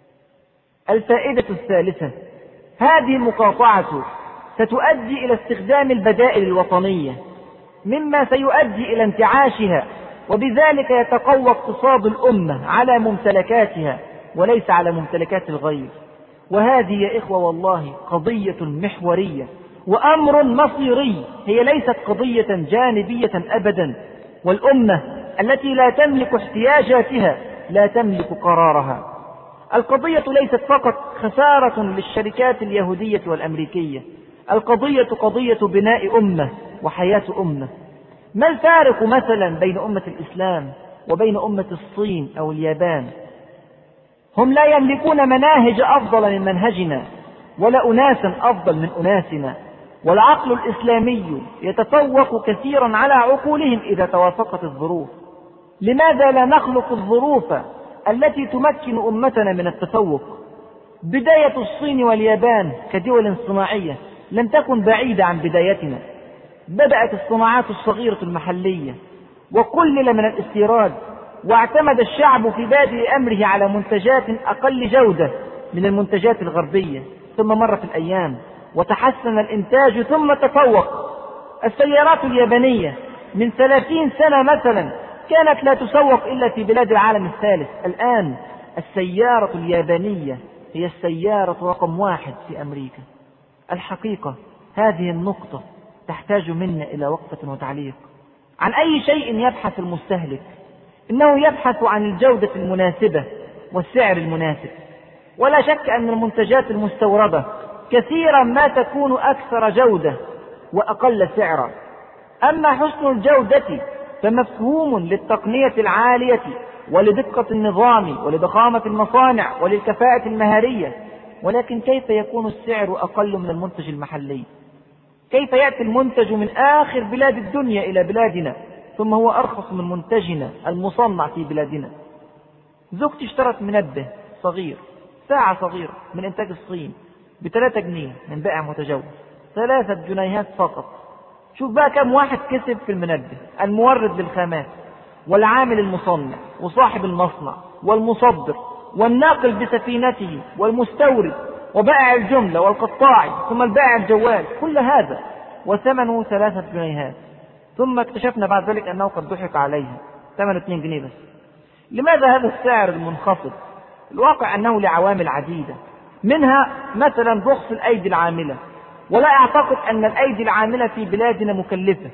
الفائدة الثالثة: هذه المقاطعة ستؤدي إلى استخدام البدائل الوطنية، مما سيؤدي إلى انتعاشها، وبذلك يتقوى اقتصاد الأمة على ممتلكاتها وليس على ممتلكات الغير. وهذه يا إخوة والله قضية محورية وأمر مصيري، هي ليست قضية جانبية أبدا. والأمة التي لا تملك احتياجاتها لا تملك قرارها. القضية ليست فقط خسارة للشركات اليهودية والأمريكية، القضية قضية بناء أمة وحياة أمة. ما الفارق مثلا بين أمة الإسلام وبين أمة الصين أو اليابان؟ هم لا يملكون مناهج أفضل من منهجنا ولا أناسا أفضل من أناسنا، والعقل الإسلامي يتفوق كثيرا على عقولهم إذا توافقت الظروف. لماذا لا نخلق الظروف التي تمكن أمتنا من التفوق؟ بداية الصين واليابان كدول صناعية لم تكن بعيدة عن بدايتنا. بدأت الصناعات الصغيرة المحلية وقلل من الاستيراد، واعتمد الشعب في بادئ أمره على منتجات أقل جودة من المنتجات الغربية. ثم مرت الأيام وتحسن الإنتاج ثم تفوق. السيارات اليابانية من ثلاثين سنة مثلا كانت لا تسوق إلا في بلاد العالم الثالث. الآن السيارة اليابانية هي السيارة رقم واحد في أمريكا. الحقيقة هذه النقطة تحتاج منا إلى وقفة وتعليق. عن أي شيء يبحث المستهلك؟ إنه يبحث عن الجودة المناسبة والسعر المناسب. ولا شك أن المنتجات المستوردة كثيرا ما تكون أكثر جودة وأقل سعرا. أما حسن الجودة فمفهوم للتقنية العالية ولدقة النظام ولضخامة المصانع وللكفاءة المهارية. ولكن كيف يكون السعر أقل من المنتج المحلي؟ كيف يأتي المنتج من آخر بلاد الدنيا إلى بلادنا ثم هو أرخص من منتجنا المصنع في بلادنا؟ زوجتي اشترت منبه صغير، ساعة صغيرة من إنتاج الصين بثلاثة جنيه من بائع متجوز، ثلاثة جنيهات فقط. شوف بقى كم واحد كسب في المنبه: المورد للخامات والعامل المصنع وصاحب المصنع والمصدر والناقل بسفينته والمستورد وبائع الجملة والقطاعي ثم البائع الجوال، كل هذا وثمنه ثلاثة جنيهات. ثم اكتشفنا بعد ذلك أنه قد ضحك عليها، ثمنه اثنين جنيه بس. لماذا هذا السعر المنخفض؟ الواقع أنه لعوامل عديدة، منها مثلا رخص الأيدي العاملة، ولا أعتقد أن الأيدي العاملة في بلادنا مكلفة،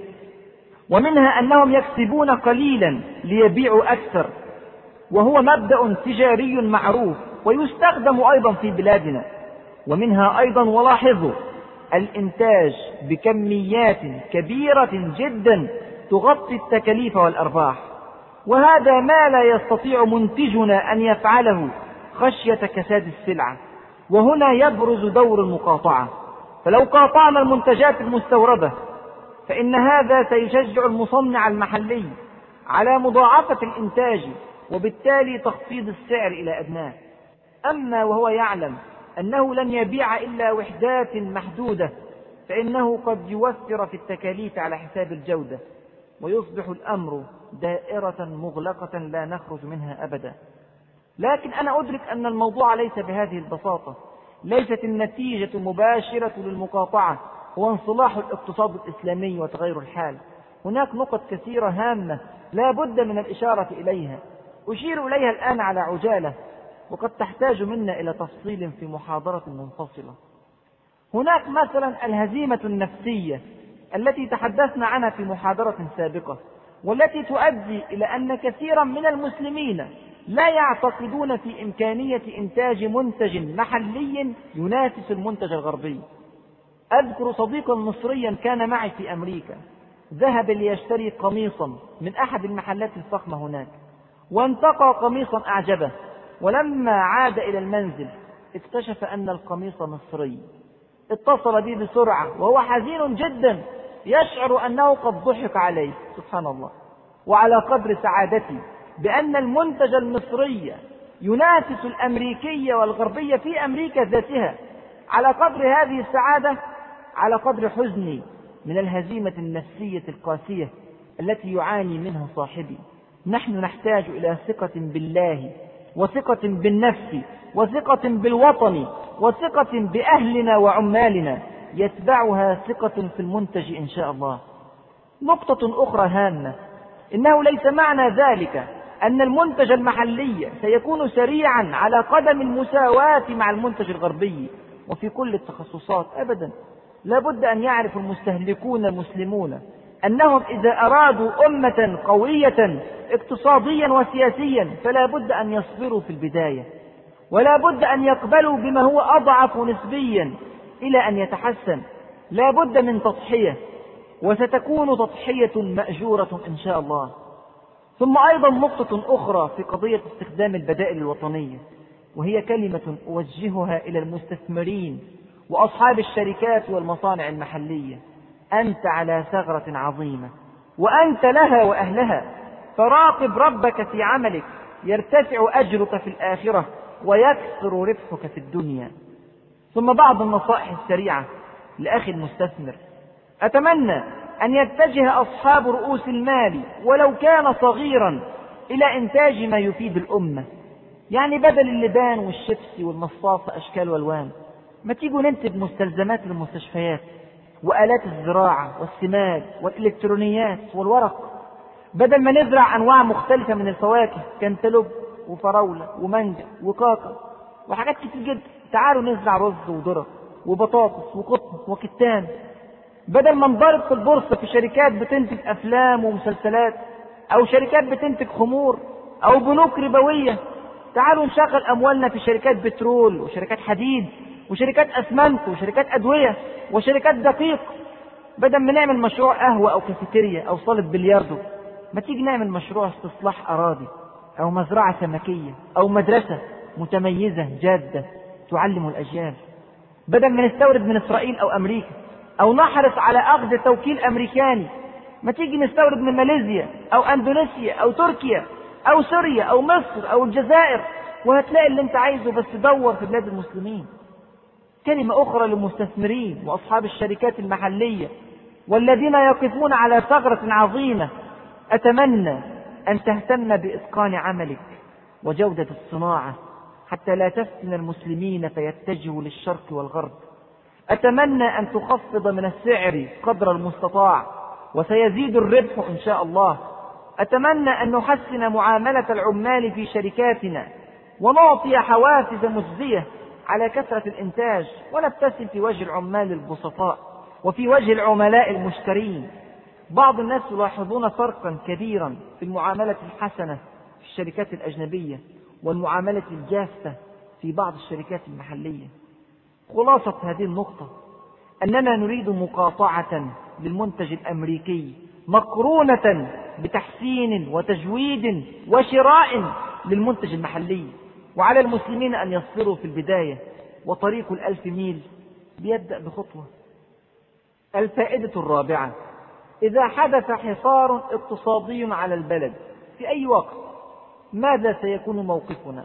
ومنها أنهم يكسبون قليلا ليبيعوا أكثر، وهو مبدأ تجاري معروف ويستخدم أيضا في بلادنا. ومنها أيضا ولاحظوا الإنتاج بكميات كبيرة جدا تغطي التكاليف والأرباح، وهذا ما لا يستطيع منتجنا أن يفعله خشية كساد السلعة. وهنا يبرز دور المقاطعة. فلو قاطعنا المنتجات المستوردة فإن هذا سيشجع المصنع المحلي على مضاعفة الإنتاج وبالتالي تخفيض السعر إلى أدناه. أما وهو يعلم أنه لن يبيع إلا وحدات محدودة فإنه قد يوفر في التكاليف على حساب الجودة، ويصبح الأمر دائرة مغلقة لا نخرج منها أبدا. لكن أنا أدرك أن الموضوع ليس بهذه البساطة، ليست النتيجة مباشرة للمقاطعة هو انصلاح الاقتصاد الإسلامي وتغير الحال. هناك نقط كثيرة هامة لا بد من الإشارة إليها، أشير إليها الآن على عجالة، وقد تحتاج منا إلى تفصيل في محاضرة منفصلة. هناك مثلا الهزيمة النفسية التي تحدثنا عنها في محاضرة سابقة، والتي تؤدي إلى أن كثيرا من المسلمين لا يعتقدون في إمكانية إنتاج منتج محلي ينافس المنتج الغربي. أذكر صديقا مصريا كان معي في أمريكا، ذهب ليشتري قميصا من أحد المحلات الفخمة هناك، وانتقى قميصا أعجبه، ولما عاد إلى المنزل اكتشف أن القميص مصري. اتصل بي بسرعة وهو حزين جدا، يشعر أنه قد ضحك عليه. سبحان الله. وعلى قدر سعادتي بأن المنتج المصري ينافس الأمريكي والغربي في أمريكا ذاتها، على قدر هذه السعادة على قدر حزني من الهزيمة النفسية القاسية التي يعاني منها صاحبي. نحن نحتاج إلى ثقة بالله، وثقة بالنفس، وثقة بالوطن، وثقة بأهلنا وعمالنا يتبعها ثقة في المنتج إن شاء الله. نقطة أخرى هامة، إنه ليس معنى ذلك أن المنتج المحلي سيكون سريعا على قدم المساواة مع المنتج الغربي وفي كل التخصصات أبدا. لا بد أن يعرف المستهلكون المسلمون أنهم إذا أرادوا أمة قوية اقتصاديا وسياسيا فلا بد أن يصبروا في البداية، ولا بد أن يقبلوا بما هو أضعف نسبيا إلى أن يتحسن. لا بد من تضحية، وستكون تضحية مأجورة إن شاء الله. ثم أيضا نقطة أخرى في قضية استخدام البدائل الوطنية، وهي كلمة أوجهها إلى المستثمرين وأصحاب الشركات والمصانع المحلية: أنت على ثغرة عظيمة، وأنت لها وأهلها، فراقب ربك في عملك يرتفع أجرك في الآخرة ويكثر ربحك في الدنيا. ثم بعض النصائح السريعة لأخي المستثمر: أتمنى أن يتجه أصحاب رؤوس المال ولو كان صغيرا إلى إنتاج ما يفيد الأمة. يعني بدل اللبان والشيبسي والمصاصة أشكال والوان، ما تيجوا ننتج مستلزمات المستشفيات وآلات الزراعة والسماد والإلكترونيات والورق. بدل ما نزرع أنواع مختلفة من الفواكه كانتالوب وفراولة ومانجا وكاكا وحاجات كتير جدا، تعالوا نزرع رز وذرة وبطاطس وقطن وكتان. بدل ما نضارب في البورصة في شركات بتنتج أفلام ومسلسلات، أو شركات بتنتج خمور، أو بنوك ربوية، تعالوا نشغل أموالنا في شركات بترول وشركات حديد وشركات أسمنت وشركات أدوية وشركات دقيق. بدل ما نعمل مشروع قهوة أو كافيتيريا أو صالة بلياردو، ما تيجي نعمل مشروع استصلاح أراضي أو مزرعة سمكية أو مدرسة متميزة جادة تعلم الأجيال. بدل ما نستورد من إسرائيل أو أمريكا أو نحرص على أخذ توكيل أمريكاني، ما تيجي نستورد من ماليزيا أو أندونيسيا أو تركيا أو سوريا أو مصر أو الجزائر، وهتلاقي اللي انت عايزه، بس دور في بلاد المسلمين. كلمة أخرى للمستثمرين وأصحاب الشركات المحلية والذين يقفون على ثغرة عظيمة: أتمنى أن تهتم بإتقان عملك وجودة الصناعة حتى لا تفتن المسلمين فيتجهوا للشرق والغرب. أتمنى أن تخفض من السعر قدر المستطاع وسيزيد الربح إن شاء الله. أتمنى أن نحسن معاملة العمال في شركاتنا ونعطي حوافز مجزية على كثرة الإنتاج، ونبتسم في وجه العمال البسطاء وفي وجه العملاء المشترين. بعض الناس يلاحظون فرقا كبيرا في المعاملة الحسنة في الشركات الأجنبية والمعاملة الجافة في بعض الشركات المحلية. خلاصة هذه النقطة أننا نريد مقاطعة للمنتج الأمريكي مقرونة بتحسين وتجويد وشراء للمنتج المحلي، وعلى المسلمين أن يصبروا في البداية، وطريق الألف ميل بيبدأ بخطوة. الفائدة الرابعة: إذا حدث حصار اقتصادي على البلد في أي وقت، ماذا سيكون موقفنا؟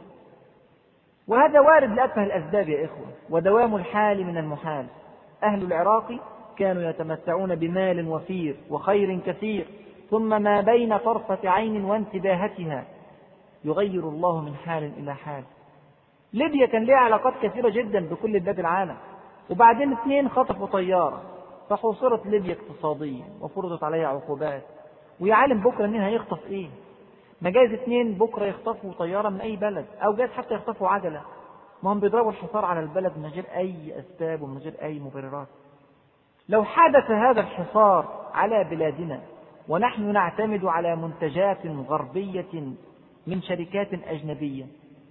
وهذا وارد لأتفه الأسباب يا إخوة، ودوام الحال من المحال. أهل العراق كانوا يتمتعون بمال وفير وخير كثير، ثم ما بين طرفة عين وانتباهتها يغير الله من حال إلى حال. ليبيا كان لها علاقات كثيرة جدا بكل بلاد العالم، وبعدين اثنين خطفوا طيارة فحوصرت ليبيا اقتصاديا وفرضت عليها عقوبات. ويا عالم بكرة مين هيخطف ايه؟ ما جايز اثنين بكرة يخطفوا طيارة من اي بلد، او جايز حتى يخطفوا عجلة. ما هم بيضربوا الحصار على البلد من غير اي اسباب ومن غير اي مبررات. لو حدث هذا الحصار على بلادنا ونحن نعتمد على منتجات غربية من شركات أجنبية،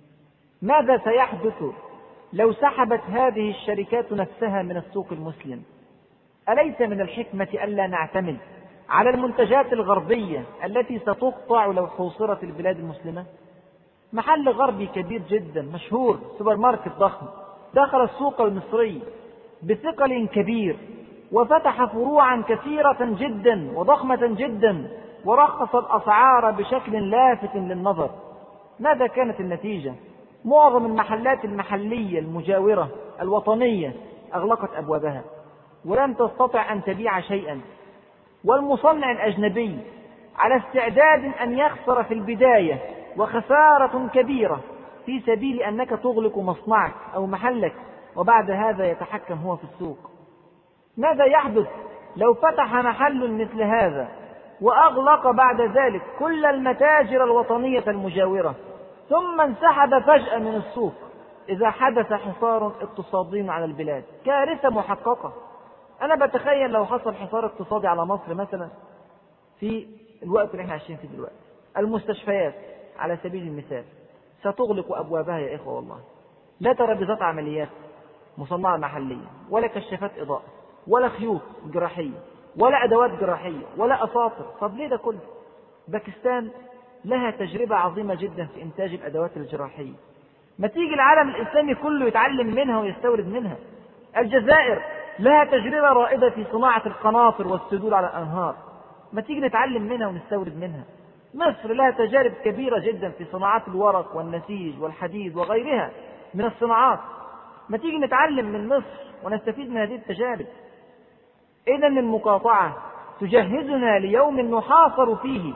ماذا سيحدث لو سحبت هذه الشركات نفسها من السوق المسلم؟ أليس من الحكمة ألا نعتمد على المنتجات الغربية التي ستقطع لو حوصرت البلاد المسلمة؟ محل غربي كبير جدا مشهور، سوبر ماركت ضخم، دخل السوق المصري بثقل كبير وفتح فروعا كثيرة جدا وضخمة جدا ورخص الأسعار بشكل لافت للنظر. ماذا كانت النتيجة؟ معظم المحلات المحلية المجاورة الوطنية أغلقت أبوابها ولم تستطع أن تبيع شيئا، والمصنع الأجنبي على استعداد أن يخسر في البداية وخسارة كبيرة في سبيل أنك تغلق مصنعك أو محلك، وبعد هذا يتحكم هو في السوق. ماذا يحدث لو فتح محل مثل هذا وأغلق بعد ذلك كل المتاجر الوطنية المجاورة ثم انسحب فجأة من السوق؟ إذا حدث حصار اقتصادي على البلاد كارثة محققة. أنا بتخيل لو حصل حصار اقتصادي على مصر مثلا في الوقت اللي احنا عايشين فيه دلوقتي، المستشفيات على سبيل المثال ستغلق أبوابها يا إخوة والله. لا ترابيزات عمليات مصنعة محلية، ولا كشافات إضاءة، ولا خيوط جراحية، ولا أدوات جراحية، ولا أساطر. طب ليه ده كله؟ باكستان لها تجربة عظيمة جدا في إنتاج الأدوات الجراحية، ما تيجي العالم الإسلامي كله يتعلم منها ويستورد منها. الجزائر لها تجربة رائدة في صناعة القناطر والسدود على الأنهار، ما تيجي نتعلم منها ونستورد منها. مصر لها تجارب كبيرة جدا في صناعات الورق والنسيج والحديد وغيرها من الصناعات، ما تيجي نتعلم من مصر ونستفيد من هذه التجارب. إذن المقاطعة تجهزنا ليوم نحاصر فيه،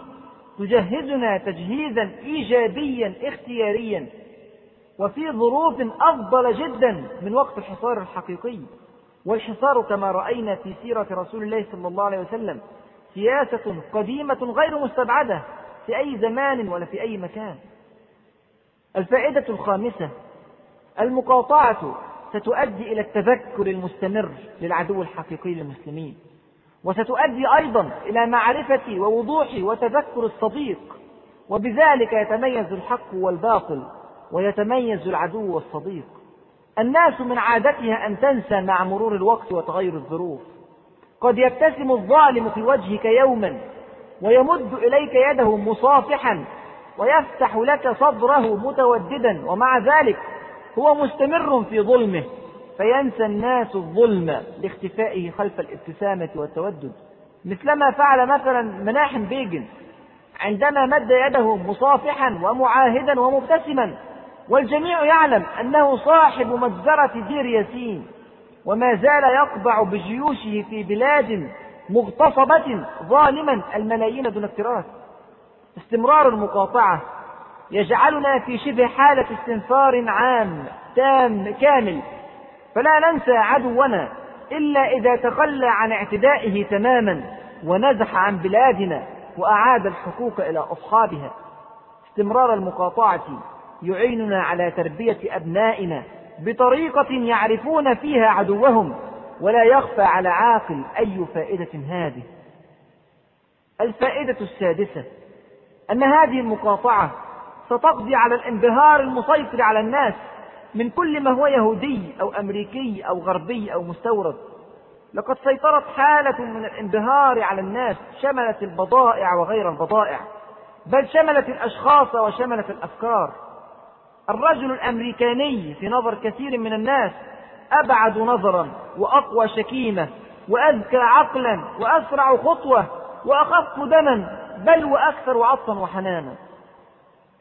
تجهزنا تجهيزا إيجابيا اختياريا وفي ظروف أفضل جدا من وقت الحصار الحقيقي. والحصار كما رأينا في سيرة رسول الله صلى الله عليه وسلم سياسة قديمة غير مستبعدة في أي زمان ولا في أي مكان. الفائدة الخامسة: المقاطعة ستؤدي إلى التذكر المستمر للعدو الحقيقي للمسلمين، وستؤدي أيضا إلى معرفة ووضوح وتذكر الصديق، وبذلك يتميز الحق والباطل ويتميز العدو والصديق. الناس من عادتها أن تنسى مع مرور الوقت وتغير الظروف. قد يبتسم الظالم في وجهك يوما ويمد إليك يده مصافحا ويفتح لك صدره متوددا، ومع ذلك هو مستمر في ظلمه، فينسى الناس الظلم لاختفائه خلف الابتسامة والتودد، مثلما فعل مثلا مناحم بيجن عندما مد يده مصافحا ومعاهدا ومبتسما، والجميع يعلم أنه صاحب مجزرة دير ياسين، وما زال يقبع بجيوشه في بلاد مغتصبة ظالما الملايين دون اكتراث. استمرار المقاطعة يجعلنا في شبه حالة استنفار عام تام كامل، فلا ننسى عدونا إلا إذا تخلى عن اعتدائه تماما ونزح عن بلادنا وأعاد الحقوق إلى أصحابها. استمرار المقاطعة يعيننا على تربية أبنائنا بطريقة يعرفون فيها عدوهم، ولا يخفى على عاقل أي فائدة هذه. الفائدة السادسة: أن هذه المقاطعة ستقضي على الانبهار المسيطر على الناس من كل ما هو يهودي أو أمريكي أو غربي أو مستورد. لقد سيطرت حالة من الانبهار على الناس شملت البضائع وغير البضائع، بل شملت الأشخاص وشملت الأفكار. الرجل الأمريكاني في نظر كثير من الناس أبعد نظرا وأقوى شكيمة وأذكى عقلا وأسرع خطوة وأخف دما، بل وأكثر عطفا وحنانا.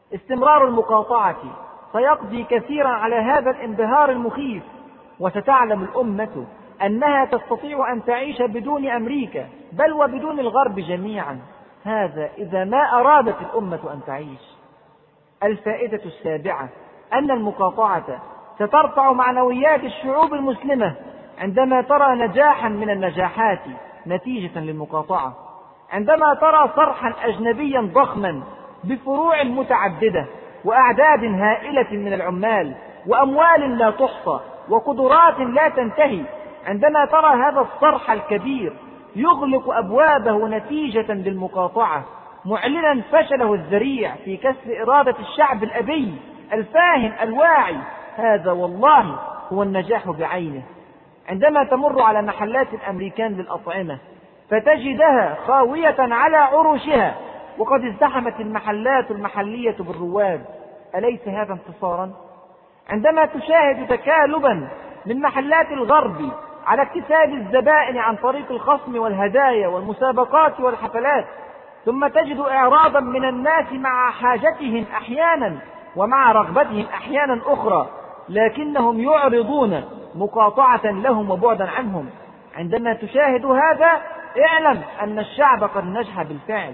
استمرار المقاطعة سيقضي كثيرا على هذا الانبهار المخيف، وستعلم الأمة أنها تستطيع أن تعيش بدون أمريكا بل وبدون الغرب جميعا، هذا إذا ما أرادت الأمة أن تعيش. الفائدة السابعة أن المقاطعة سترفع معنويات الشعوب المسلمة عندما ترى نجاحا من النجاحات نتيجة للمقاطعة، عندما ترى صرحا أجنبيا ضخما بفروع متعددة وأعداد هائلة من العمال وأموال لا تحصى وقدرات لا تنتهي، عندما ترى هذا الصرح الكبير يغلق أبوابه نتيجة للمقاطعة، معلنا فشله الذريع في كسر إرادة الشعب الأبي الفاهم الواعي، هذا والله هو النجاح بعينه. عندما تمر على محلات الأمريكان للأطعمة فتجدها خاوية على عروشها وقد ازدحمت المحلات المحلية بالرواد، أليس هذا انتصارا؟ عندما تشاهد تكالبا من محلات الغرب على اكتساب الزبائن عن طريق الخصم والهدايا والمسابقات والحفلات، ثم تجد إعراضا من الناس مع حاجتهم أحيانا ومع رغبتهم أحيانا أخرى، لكنهم يعرضون مقاطعة لهم وبعدا عنهم، عندما تشاهد هذا اعلم أن الشعب قد نجح بالفعل.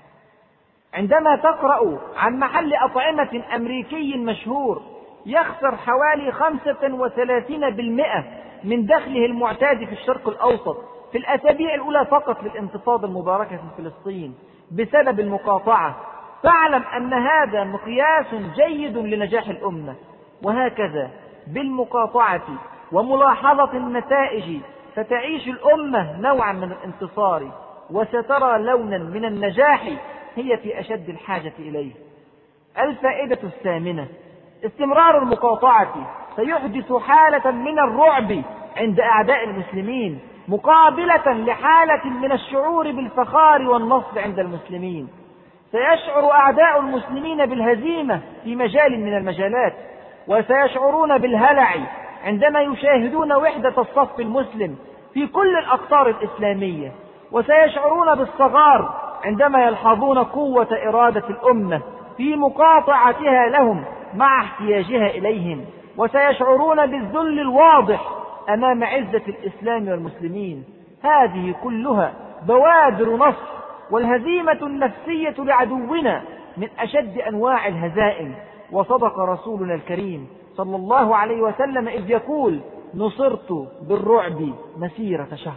عندما تقرأ عن محل أطعمة أمريكي مشهور يخسر حوالي خمسة وثلاثين بالمئة من دخله المعتاد في الشرق الأوسط في الأسابيع الأولى فقط للانتفاضة المباركة في فلسطين بسبب المقاطعة، فاعلم أن هذا مقياس جيد لنجاح الأمة. وهكذا بالمقاطعة وملاحظة النتائج ستعيش الأمة نوعا من الانتصار، وسترى لونا من النجاح هي في أشد الحاجة إليه. الفائدة الثامنة: استمرار المقاطعة سيحدث حالة من الرعب عند أعداء المسلمين مقابلة لحالة من الشعور بالفخار والنصر عند المسلمين. سيشعر أعداء المسلمين بالهزيمة في مجال من المجالات، وسيشعرون بالهلع عندما يشاهدون وحدة الصف المسلم في كل الأقطار الإسلامية، وسيشعرون بالصغار عندما يلحظون قوة إرادة الأمة في مقاطعتها لهم مع احتياجها إليهم، وسيشعرون بالذل الواضح أمام عزة الإسلام والمسلمين. هذه كلها بوادر نصر، والهزيمة النفسية لعدونا من أشد أنواع الهزائم. وصدق رسولنا الكريم صلى الله عليه وسلم إذ يقول: نصرت بالرعب مسيرة شهر.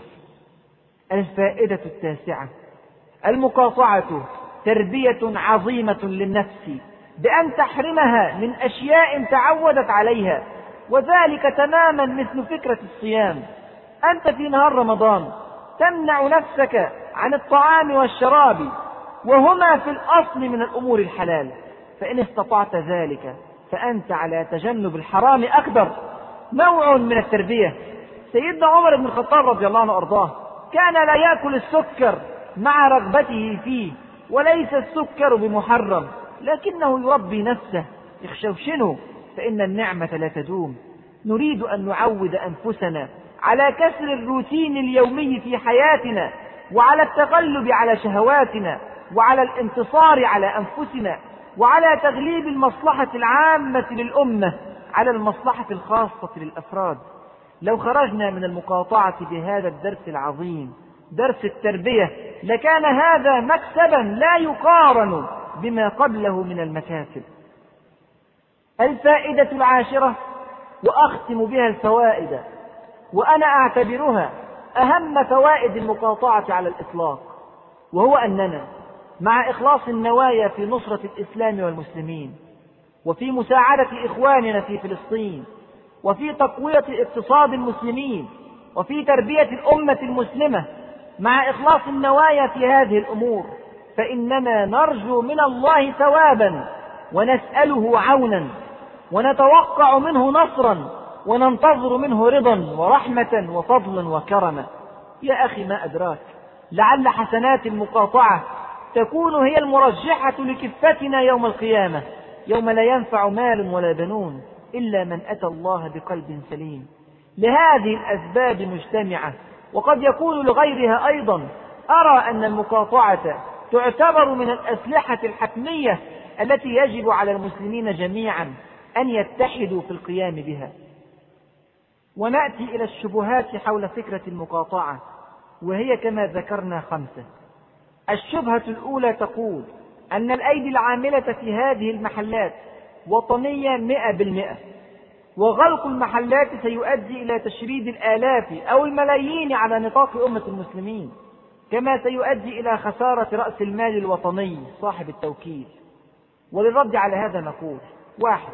الفائدة التاسعة: المقاطعة تربية عظيمة للنفس بأن تحرمها من أشياء تعودت عليها، وذلك تماما مثل فكرة الصيام. أنت في نهار رمضان تمنع نفسك عن الطعام والشراب، وهما في الأصل من الأمور الحلال، فإن استطعت ذلك فأنت على تجنب الحرام أقدر. نوع من التربية. سيدنا عمر بن الخطاب رضي الله عنه وأرضاه كان لا يأكل السكر مع رغبته فيه، وليس السكر بمحرم، لكنه يربي نفسه يخشوشنه، فإن النعمة لا تدوم. نريد أن نعود أنفسنا على كسر الروتين اليومي في حياتنا، وعلى التغلب على شهواتنا، وعلى الانتصار على أنفسنا، وعلى تغليب المصلحة العامة للأمة على المصلحة الخاصة للأفراد. لو خرجنا من المقاطعة بهذا الدرس العظيم، درس التربية، لكان هذا مكسبا لا يقارن بما قبله من المكاسب. الفائدة العاشرة، وأختم بها الفوائد، وأنا أعتبرها أهم فوائد المقاطعة على الإطلاق، وهو أننا مع إخلاص النوايا في نصرة الإسلام والمسلمين، وفي مساعدة إخواننا في فلسطين، وفي تقوية اقتصاد المسلمين، وفي تربية الأمة المسلمة، مع إخلاص النوايا في هذه الأمور، فإننا نرجو من الله ثوابا، ونسأله عونا، ونتوقع منه نصرا، وننتظر منه رضا ورحمة وفضلا وكرما. يا أخي ما أدراك، لعل حسنات المقاطعة تكون هي المرجحة لكفتنا يوم القيامة، يوم لا ينفع مال ولا بنون إلا من أتى الله بقلب سليم. لهذه الأسباب مجتمعة، وقد يكون لغيرها أيضا، أرى أن المقاطعة تعتبر من الأسلحة الحتمية التي يجب على المسلمين جميعا أن يتحدوا في القيام بها. ونأتي إلى الشبهات حول فكرة المقاطعة، وهي كما ذكرنا خمسة. الشبهة الأولى تقول أن الأيدي العاملة في هذه المحلات وطنية مئة بالمئة، وغلق المحلات سيؤدي إلى تشريد الآلاف أو الملايين على نطاق أمة المسلمين، كما سيؤدي إلى خسارة رأس المال الوطني صاحب التوكيل. وللرد على هذا نقول: واحد،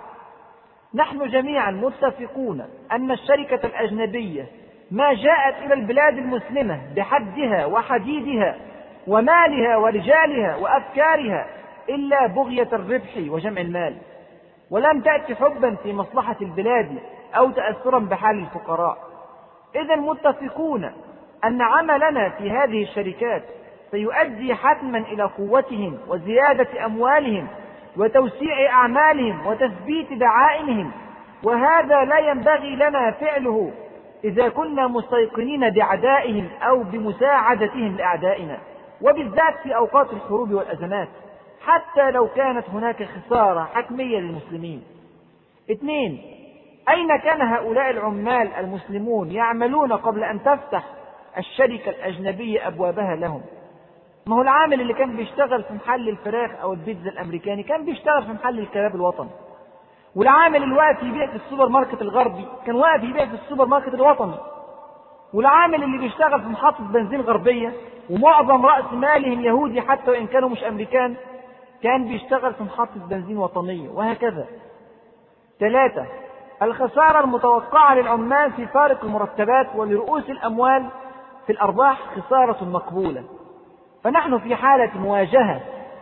نحن جميعا متفقون أن الشركة الأجنبية ما جاءت إلى البلاد المسلمة بحدها وحديدها ومالها ورجالها وأفكارها إلا بغية الربح وجمع المال، ولم تأتي حبا في مصلحة البلاد أو تأثرا بحال الفقراء. إذن متفقون أن عملنا في هذه الشركات سيؤدي حتما إلى قوتهم وزيادة أموالهم وتوسيع أعمالهم وتثبيت دعائمهم، وهذا لا ينبغي لنا فعله إذا كنا مستيقنين بعدائهم أو بمساعدتهم لأعدائنا، وبالذات في أوقات الحروب والأزمات، حتى لو كانت هناك خسارة حتمية للمسلمين. اثنين، أين كان هؤلاء العمال المسلمون يعملون قبل أن تفتح الشركة الأجنبية أبوابها لهم؟ ما هو العامل اللي كان بيشتغل في محل الفراخ أو البيتزا الأمريكاني كان بيشتغل في محل الكباب الوطني، والعامل اللي واقف يبيع في السوبر ماركت الغربي كان واقف يبيع في السوبر ماركت الوطني، والعامل اللي بيشتغل في محطة بنزين غربية ومعظم رأس مالهم يهودي حتى وإن كانوا مش أمريكان كان بيشتغل في محطة بنزين وطنية، وهكذا. ثلاثة، الخسارة المتوقعة للعمال في فارق المرتبات ولرؤوس الأموال في الأرباح خسارة مقبولة، فنحن في حالة مواجهة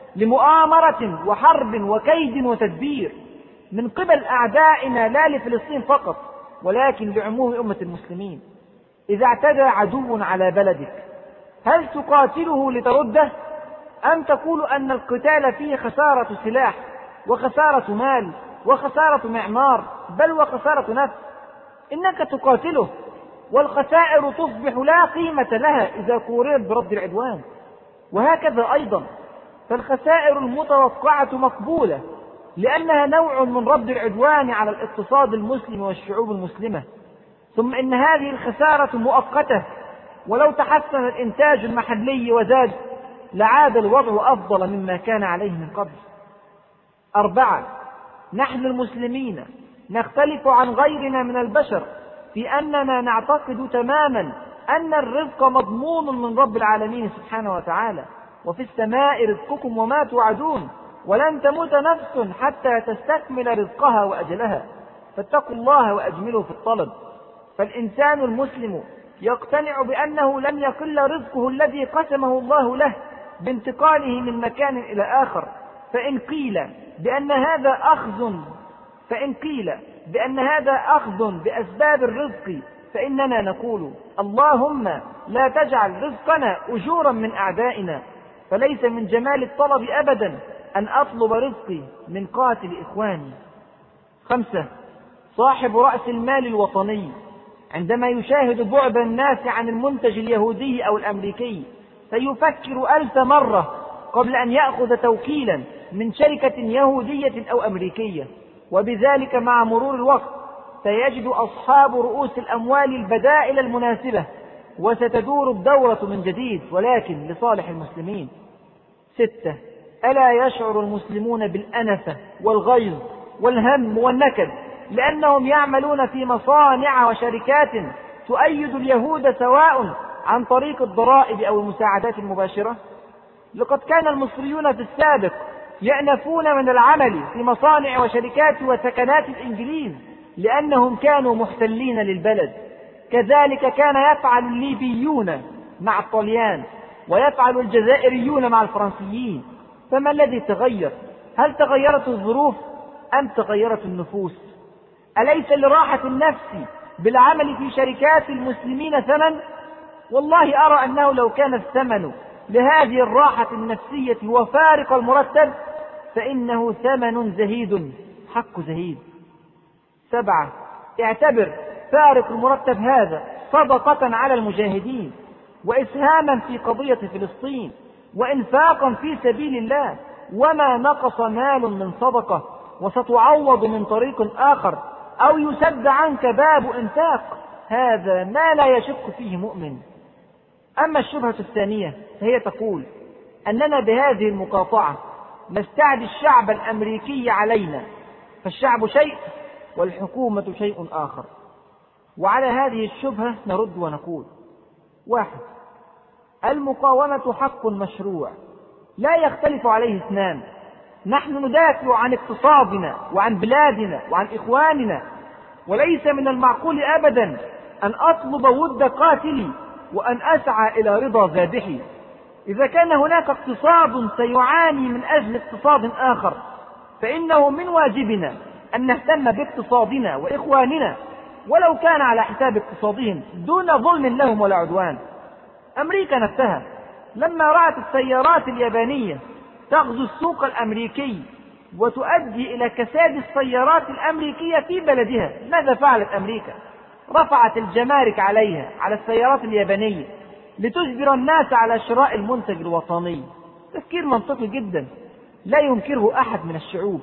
لمؤامرة وحرب وكيد وتدبير من قبل أعدائنا، لا لفلسطين فقط ولكن لعموم أمة المسلمين. إذا اعتدى عدو على بلدك هل تقاتله لترده أم تقول أن القتال فيه خسارة سلاح وخسارة مال وخسارة معمار بل وخسارة نفس؟ إنك تقاتله، والخسائر تصبح لا قيمة لها إذا قورنت برد العدوان. وهكذا أيضا فالخسائر المتوقعة مقبولة لأنها نوع من رد العدوان على الاقتصاد المسلم والشعوب المسلمة. ثم إن هذه الخسارة مؤقتة، ولو تحسن الإنتاج المحلي وزاد لعاد الوضع أفضل مما كان عليه من قبل. أربعة، نحن المسلمين نختلف عن غيرنا من البشر في أننا نعتقد تماما أن الرزق مضمون من رب العالمين سبحانه وتعالى، وفي السماء رزقكم وما توعدون، ولن تموت نفس حتى تستكمل رزقها وأجلها، فاتقوا الله وأجملوا في الطلب. فالإنسان المسلم يقتنع بأنه لن يقل رزقه الذي قسمه الله له بانتقاله من مكان إلى آخر. فإن قيل بأن هذا أخذ فإن قيل بأن هذا أخذ بأسباب الرزق فإننا نقول: اللهم لا تجعل رزقنا أجورا من أعدائنا، فليس من جمال الطلب أبدا أن أطلب رزقي من قاتل إخواني. خمسة، صاحب رأس المال الوطني عندما يشاهد بعد الناس عن المنتج اليهودي أو الأمريكي سيفكر ألف مرة قبل أن يأخذ توكيلا من شركة يهودية أو أمريكية، وبذلك مع مرور الوقت سيجد أصحاب رؤوس الأموال البدائل المناسبة، وستدور الدورة من جديد ولكن لصالح المسلمين. ستة، ألا يشعر المسلمون بالأنفة والغيظ والهم والنكد لأنهم يعملون في مصانع وشركات تؤيد اليهود سواء عن طريق الضرائب أو المساعدات المباشرة؟ لقد كان المصريون في السابق يأنفون من العمل في مصانع وشركات وسكنات الإنجليز لأنهم كانوا محتلين للبلد. كذلك كان يفعل الليبيون مع الطليان، ويفعل الجزائريون مع الفرنسيين. فما الذي تغير؟ هل تغيرت الظروف أم تغيرت النفوس؟ أليس لراحة النفس بالعمل في شركات المسلمين ثمن؟ والله أرى أنه لو كان الثمن لهذه الراحة النفسية وفارق المرتب فإنه ثمن زهيد حق زهيد. سبعة، اعتبر فارق المرتب هذا صدقة على المجاهدين، وإسهاما في قضية فلسطين، وإنفاقا في سبيل الله، وما نقص مال من صدقة وستعوض من طريق آخر أو يسد عنك باب إنفاق، هذا ما لا يشك فيه مؤمن. أما الشبهة الثانية فهي تقول أننا بهذه المقاطعة نستعدي الشعب الأمريكي علينا، فالشعب شيء والحكومة شيء آخر. وعلى هذه الشبهة نرد ونقول: واحد، المقاومة حق مشروع لا يختلف عليه اثنان. نحن ندافع عن اقتصادنا وعن بلادنا وعن إخواننا، وليس من المعقول أبدا أن أطلب ود قاتلي وأن أسعى إلى رضا ذابحي. إذا كان هناك اقتصاد سيعاني من أجل اقتصاد آخر فإنه من واجبنا أن نهتم باقتصادنا وإخواننا ولو كان على حساب اقتصادهم دون ظلم لهم ولا عدوان. أمريكا نفسها لما رأت السيارات اليابانية تغزو السوق الأمريكي وتؤدي إلى كساد السيارات الأمريكية في بلدها، ماذا فعلت أمريكا؟ رفعت الجمارك عليها على السيارات اليابانية لتجبر الناس على شراء المنتج الوطني. تفكير منطقي جدا لا ينكره أحد من الشعوب.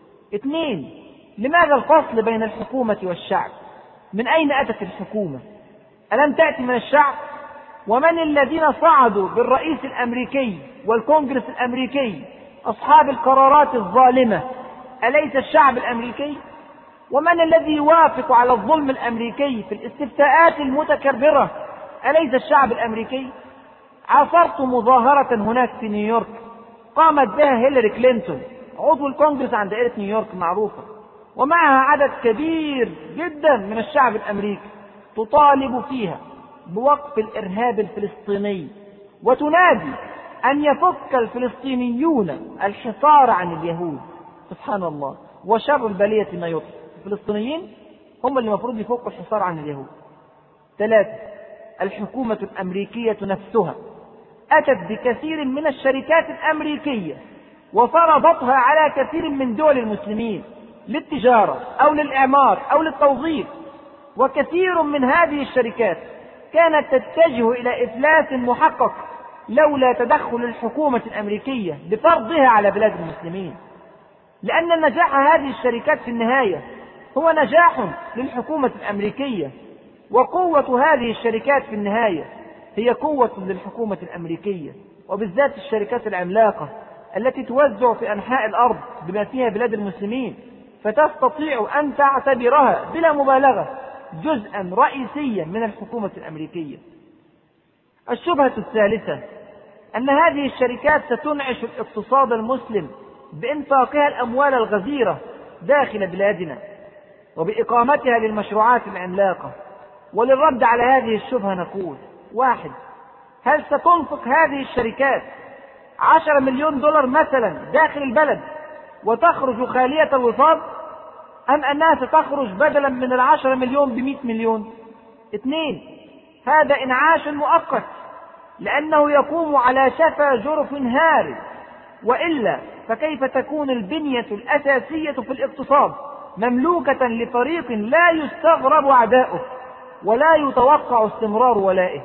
اثنين، لماذا الفصل بين الحكومة والشعب؟ من أين أتت الحكومة؟ ألم تأتي من الشعب؟ ومن الذين صعدوا بالرئيس الأمريكي والكونغرس الأمريكي أصحاب القرارات الظالمة؟ أليس الشعب الأمريكي؟ ومن الذي يوافق على الظلم الأمريكي في الاستفتاءات المتكررة؟ أليس الشعب الأمريكي؟ عاصرت مظاهرة هناك في نيويورك قامت بها هيلاري كلينتون عضو الكونغرس عن دائرة نيويورك معروفة، ومعها عدد كبير جدا من الشعب الأمريكي، تطالب فيها بوقف الإرهاب الفلسطيني وتنادي أن يفك الفلسطينيون الحصار عن اليهود. سبحان الله، وشر البلية ما يطلق، الفلسطينيين هم اللي المفروض يفكوا الحصار عن اليهود. ثلاثة، الحكومة الأمريكية نفسها أتت بكثير من الشركات الأمريكية وفرضتها على كثير من دول المسلمين للتجارة أو للإعمار أو للتوظيف، وكثير من هذه الشركات كانت تتجه إلى إفلاس محقق لولا تدخل الحكومة الأمريكية بفرضها على بلاد المسلمين. لأن نجاح هذه الشركات في النهاية هو نجاح للحكومة الأمريكية، وقوة هذه الشركات في النهاية هي قوة للحكومة الأمريكية، وبالذات الشركات العملاقة التي توزع في أنحاء الأرض بما فيها بلاد المسلمين، فتستطيع أن تعتبرها بلا مبالغة جزءا رئيسيا من الحكومة الأمريكية. الشبهة الثالثة أن هذه الشركات ستنعش الاقتصاد المسلم بإنفاقها الأموال الغزيرة داخل بلادنا وبإقامتها للمشروعات العملاقة. وللرد على هذه الشبهة نقول: واحد، هل ستنفق هذه الشركات عشرة مليون دولار مثلا داخل البلد وتخرج خالية الوفاض، أم أنها ستخرج بدلا من العشرة مليون بمئة مليون؟ اثنين، هذا إنعاش مؤقت لأنه يقوم على شفا جرف هار، وإلا فكيف تكون البنية الأساسية في الاقتصاد مملوكة لفريق لا يستغرب عداؤه ولا يتوقع استمرار ولائه؟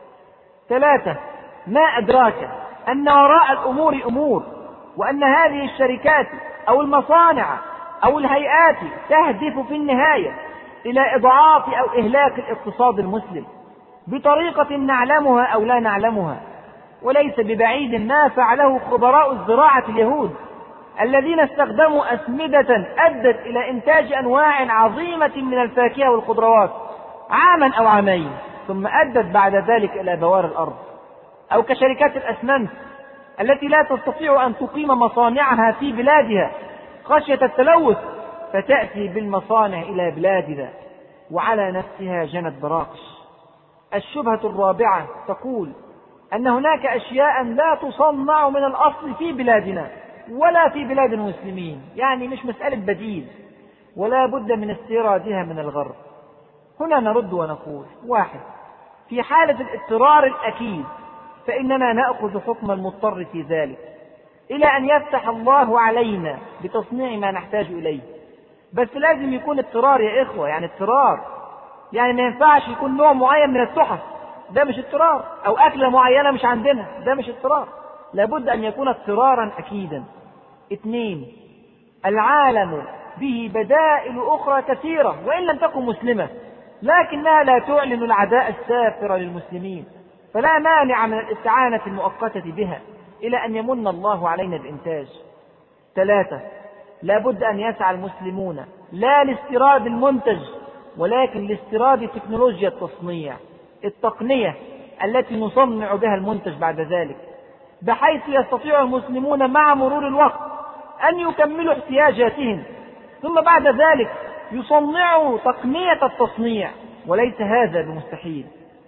ثلاثة، ما أدراك أن وراء الأمور أمور، وأن هذه الشركات أو المصانع أو الهيئات تهدف في النهاية إلى إضعاف أو إهلاك الاقتصاد المسلم بطريقة نعلمها أو لا نعلمها. وليس ببعيد ما فعله خبراء الزراعة اليهود الذين استخدموا أسمدة أدت إلى إنتاج أنواع عظيمة من الفاكهة والخضروات عاما أو عامين، ثم أدت بعد ذلك إلى بوار الأرض. أو كشركات الأسمنت التي لا تستطيع أن تقيم مصانعها في بلادها خشية التلوث، فتأتي بالمصانع إلى بلادنا وعلى نفسها جنت براقش. الشبهة الرابعة تقول أن هناك أشياء لا تصنع من الأصل في بلادنا ولا في بلاد المسلمين، يعني مش مسألة بديل ولا بد من استيرادها من الغرب. هنا نرد ونقول: واحد، في حالة الاضطرار الأكيد فإننا نأخذ حكم المضطر في ذلك إلى أن يفتح الله علينا بتصنيع ما نحتاج إليه. بس لازم يكون اضطرار يا إخوة، يعني اضطرار، يعني ما ينفعش يكون نوع معين من التحف، ده مش اضطرار، أو أكلة معينة مش عندنا، ده مش اضطرار. لابد أن يكون اضطرارا أكيدا. اثنين، العالم به بدائل أخرى كثيرة وإن لم تكن مسلمة، لكنها لا تعلن العداء السافر للمسلمين، فلا مانع من الاستعانة المؤقتة بها إلى أن يمن الله علينا بإنتاج. ثلاثة، لا بد أن يسعى المسلمون لا لاستيراد المنتج ولكن لاستيراد تكنولوجيا التصنيع، التقنية التي نصنع بها المنتج بعد ذلك، بحيث يستطيع المسلمون مع مرور الوقت أن يكملوا احتياجاتهم ثم بعد ذلك يصنعوا تقنية التصنيع، وليس هذا بمستحيل.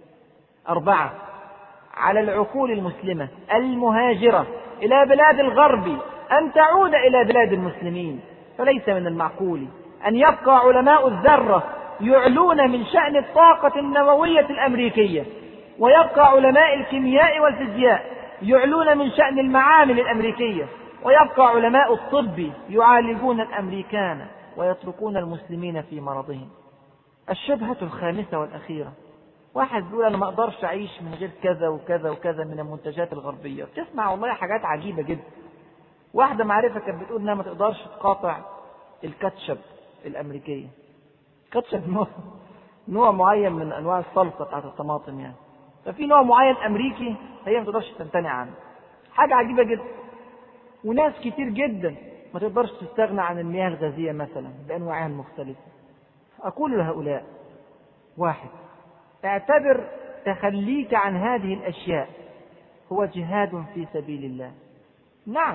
أربعة، على العقول المسلمة المهاجرة إلى بلاد الغرب أن تعود إلى بلاد المسلمين، فليس من المعقول أن يبقى علماء الذرة يعلون من شأن الطاقة النووية الأمريكية، ويبقى علماء الكيمياء والفيزياء يعلون من شأن المعامل الأمريكية، ويبقى علماء الطب يعالجون الأمريكان ويتركون المسلمين في مرضهم. الشبهة الخامسة والأخيرة، واحد بيقول أنا ما أقدرش أعيش من غير كذا وكذا وكذا من المنتجات الغربية. تسمع والله حاجات عجيبة جدا. واحدة معرفة كانت بتقول إنها ما تقدرش تقاطع الكاتشب الأمريكية. كاتشب نوع, نوع معين من أنواع الصلصة بتاعت الطماطم يعني، ففي نوع معين أمريكي هي ما تقدرش تمتنع عنه. حاجة عجيبة جدا. وناس كتير جدا ما تقدرش تستغنى عن المياه الغازية مثلا بأنواعها المختلفة. أقول لهؤلاء: واحد، اعتبر تخليك عن هذه الأشياء هو جهاد في سبيل الله. نعم،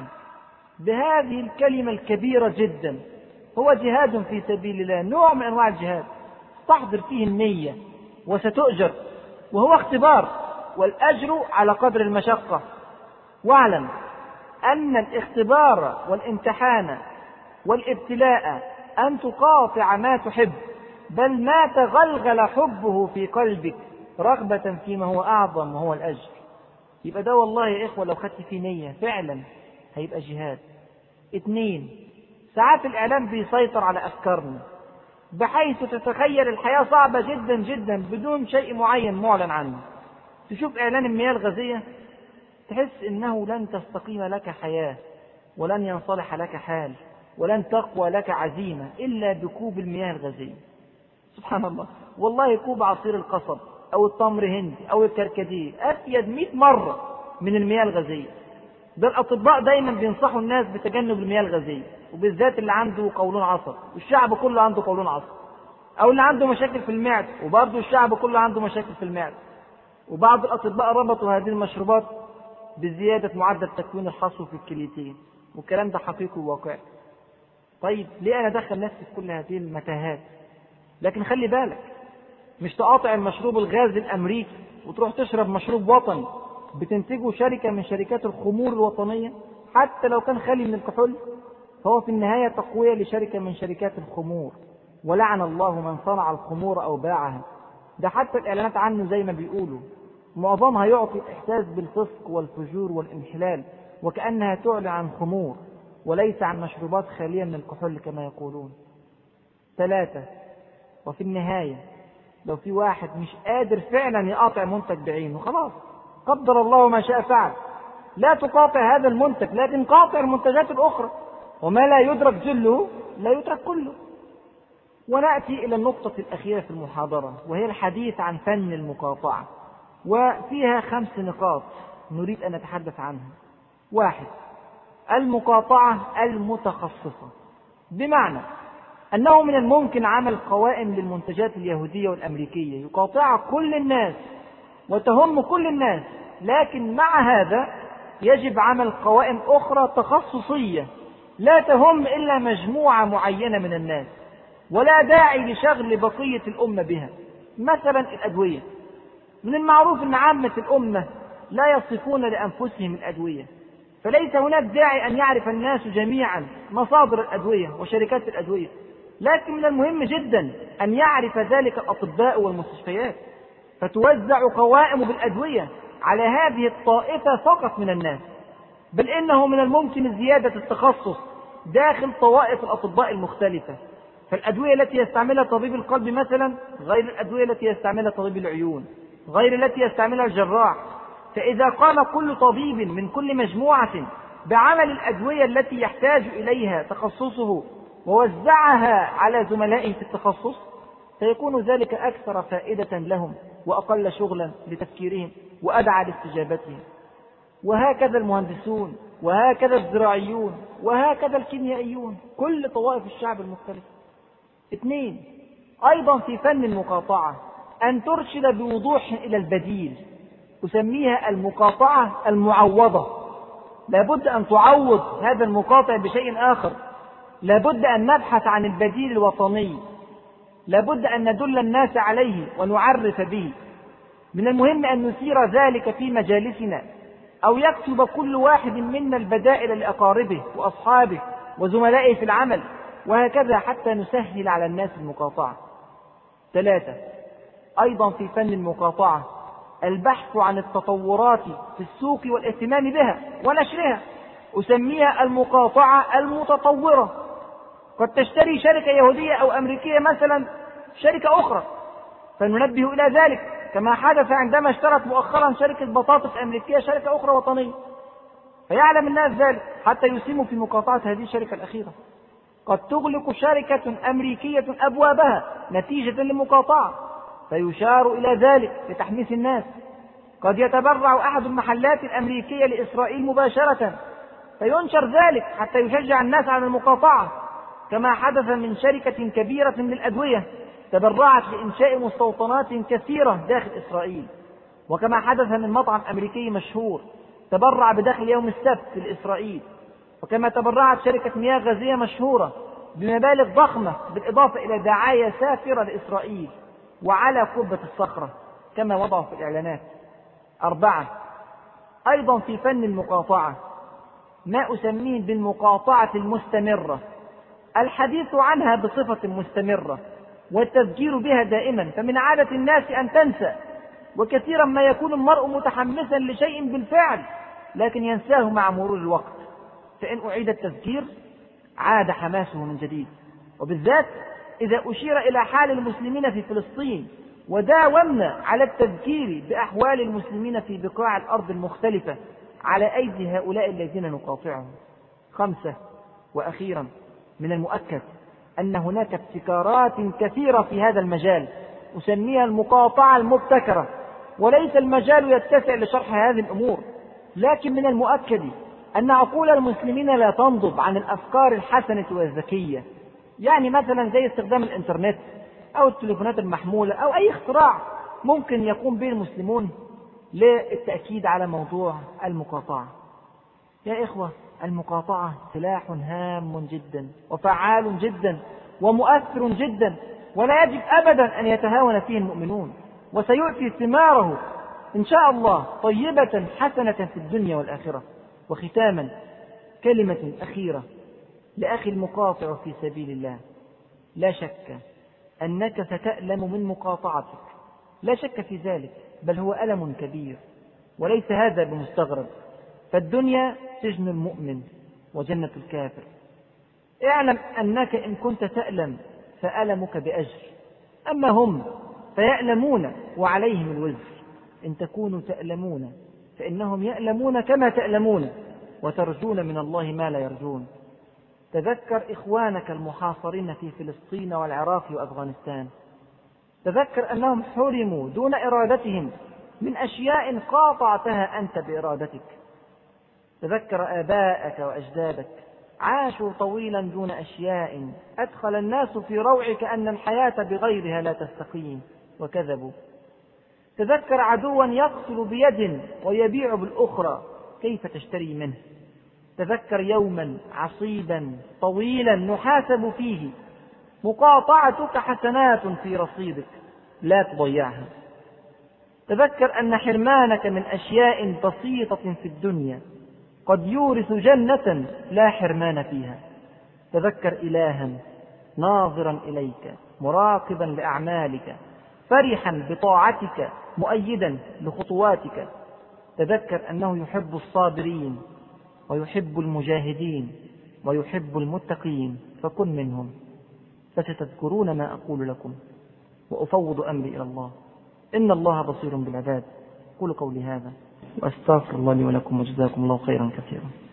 بهذه الكلمة الكبيرة جدا، هو جهاد في سبيل الله، نوع من أنواع الجهاد تحضر فيه النية وستؤجر، وهو اختبار، والأجر على قدر المشقة. واعلم أن الاختبار والامتحان والابتلاء أن تقاطع ما تحب، بل ما تغلغل حبه في قلبك رغبة فيما هو أعظم وهو الأجر. يبقى ده والله يا إخوة لو خدت فيه نية فعلا هيبقى جهاد. اثنين، ساعات الإعلام بيسيطر على أفكارنا بحيث تتخيل الحياة صعبة جدا جدا بدون شيء معين معلن عنه. تشوف إعلان المياه الغازية تحس إنه لن تستقيم لك حياة، ولن ينصلح لك حال، ولن تقوى لك عزيمة إلا بكوب المياه الغازية. سبحان الله، والله كوب عصير القصب أو التمر هندي أو الكركديه أفيد مئة مرة من المياه الغازية. ده الأطباء دايما بينصحوا الناس بتجنب المياه الغازية، وبالذات اللي عنده قولون عصب، والشعب كله عنده قولون عصب، أو اللي عنده مشاكل في المعدة، وبرضه الشعب كله عنده مشاكل في المعدة. وبعض الأطباء ربطوا هذه المشروبات بزيادة معدل تكوين الحصو في الكليتين، والكلام ده حقيقي وواقعي. طيب ليه أنا أدخل نفسي في كل هذه المتاهات؟ لكن خلي بالك، مش تقاطع المشروب الغازي الأمريكي وتروح تشرب مشروب وطني بتنتجه شركة من شركات الخمور الوطنية، حتى لو كان خالي من الكحول، فهو في النهاية تقوية لشركة من شركات الخمور. ولعن الله من صنع الخمور أو باعها. ده حتى الإعلانات عنه زي ما بيقولوا معظمها يعطي الإحساس بالفسق والفجور والانحلال، وكأنها تعلن عن خمور وليس عن مشروبات خالية من الكحول كما يقولون. ثلاثة، وفي النهاية لو في واحد مش قادر فعلا يقاطع منتج بعينه، خلاص قدر الله ما شاء فعل، لا تقاطع هذا المنتج، لكن قاطع المنتجات الأخرى، وما لا يدرك جله لا يترك كله. ونأتي إلى النقطة الأخيرة في المحاضرة، وهي الحديث عن فن المقاطعة، وفيها خمس نقاط نريد أن نتحدث عنها. واحد، المقاطعة المتخصصة، بمعنى أنه من الممكن عمل قوائم للمنتجات اليهودية والأمريكية يقاطع كل الناس وتهم كل الناس، لكن مع هذا يجب عمل قوائم أخرى تخصصية لا تهم إلا مجموعة معينة من الناس، ولا داعي لشغل بقية الأمة بها. مثلا الأدوية، من المعروف أن عامة الأمة لا يصفون لأنفسهم الأدوية، فليس هناك داعي أن يعرف الناس جميعا مصادر الأدوية وشركات الأدوية، لكن من المهم جدا أن يعرف ذلك الأطباء والمستشفيات، فتوزع قوائم بالأدوية على هذه الطائفة فقط من الناس. بل إنه من الممكن زيادة التخصص داخل طوائف الأطباء المختلفة، فالأدوية التي يستعملها طبيب القلب مثلا غير الأدوية التي يستعملها طبيب العيون، غير التي يستعملها الجراح. فإذا قال كل طبيب من كل مجموعة بعمل الأدوية التي يحتاج إليها تخصصه ووزعها على زملائه في التخصص، فيكون ذلك أكثر فائدة لهم وأقل شغلا لتفكيرهم وأدعى لاستجابتهم. وهكذا المهندسون، وهكذا الزراعيون، وهكذا الكيميائيون، كل طوائف الشعب المختلفة. اثنين، أيضا في فن المقاطعة أن ترشد بوضوح إلى البديل، أسميها المقاطعة المعوضة. لابد أن تعوض هذا المقاطع بشيء آخر، لابد أن نبحث عن البديل الوطني، لابد أن ندل الناس عليه ونعرف به. من المهم أن نثير ذلك في مجالسنا، أو يكتب كل واحد منا البدائل لأقاربه وأصحابه وزملائه في العمل، وهكذا حتى نسهل على الناس المقاطعة. ثلاثة، أيضا في فن المقاطعة البحث عن التطورات في السوق والاهتمام بها ونشرها، أسميها المقاطعة المتطورة. قد تشتري شركة يهودية أو أمريكية مثلا شركة أخرى، فننبه إلى ذلك، كما حدث عندما اشترت مؤخرا شركة بطاطس أمريكية شركة أخرى وطنية، فيعلم الناس ذلك حتى يسهموا في مقاطعة هذه الشركة الأخيرة. قد تغلق شركة أمريكية أبوابها نتيجة للمقاطعة، فيشار إلى ذلك لتحميس الناس. قد يتبرع أحد المحلات الأمريكية لإسرائيل مباشرة، فينشر ذلك حتى يشجع الناس على المقاطعة، كما حدث من شركة كبيرة للأدوية تبرعت لإنشاء مستوطنات كثيرة داخل إسرائيل، وكما حدث من مطعم أمريكي مشهور تبرع بداخل يوم السبت لإسرائيل، وكما تبرعت شركة مياه غازية مشهورة بمبالغ ضخمة بالإضافة إلى دعاية سافرة لإسرائيل وعلى قبة الصخرة كما وضعوا في الإعلانات. أربعة، أيضا في فن المقاطعة ما أسميه بالمقاطعة المستمرة، الحديث عنها بصفة مستمرة والتذكير بها دائما، فمن عادة الناس أن تنسى، وكثيرا ما يكون المرء متحمسا لشيء بالفعل لكن ينساه مع مرور الوقت، فإن أعيد التذكير عاد حماسه من جديد. وبالذات إذا أشير إلى حال المسلمين في فلسطين وداومنا على التذكير بأحوال المسلمين في بقاع الأرض المختلفة على أيدي هؤلاء الذين نقاطعهم. خمسة وأخيرا، من المؤكد أن هناك ابتكارات كثيرة في هذا المجال أسميها المقاطعة المبتكرة، وليس المجال يتسع لشرح هذه الأمور، لكن من المؤكد أن عقول المسلمين لا تنضب عن الأفكار الحسنة والذكية، يعني مثلا زي استخدام الإنترنت أو التليفونات المحمولة أو أي اختراع ممكن يقوم به المسلمون للتأكيد على موضوع المقاطعة. يا إخوة، المقاطعة سلاح هام جدا وفعال جدا ومؤثر جدا، ولا يجب أبدا أن يتهاون فيه المؤمنون، وسيؤتي ثماره إن شاء الله طيبة حسنة في الدنيا والآخرة. وختاما، كلمة أخيرة لأخي المقاطع في سبيل الله، لا شك أنك ستألم من مقاطعتك، لا شك في ذلك، بل هو ألم كبير وليس هذا بمستغرب، فالدنيا سجن المؤمن وجنة الكافر. اعلم أنك إن كنت تألم فألمك بأجر، أما هم فيألمون وعليهم الوزر. إن تكونوا تألمون فإنهم يألمون كما تألمون، وترجون من الله ما لا يرجون. تذكر إخوانك المحاصرين في فلسطين والعراق وأفغانستان، تذكر أنهم حرموا دون إرادتهم من أشياء قاطعتها أنت بإرادتك. تذكر آباءك وأجدادك عاشوا طويلا دون أشياء أدخل الناس في روعك أن الحياة بغيرها لا تستقيم، وكذبوا. تذكر عدوا يقتل بيد ويبيع بالأخرى، كيف تشتري منه؟ تذكر يوما عصيبا طويلا نحاسب فيه، مقاطعتك حسنات في رصيدك لا تضيعها. تذكر أن حرمانك من أشياء بسيطة في الدنيا قد يورث جنة لا حرمان فيها. تذكر إلها ناظرا إليك مراقبا لأعمالك فرحا بطاعتك مؤيدا لخطواتك. تذكر أنه يحب الصابرين ويحب المجاهدين ويحب المتقين، فكن منهم. فستذكرون ما أقول لكم وأفوض أمري إلى الله، إن الله بصير بالعباد. قولوا قولي هذا وأستغفر الله لي ولكم، وجزاكم الله خيرا كثيرا.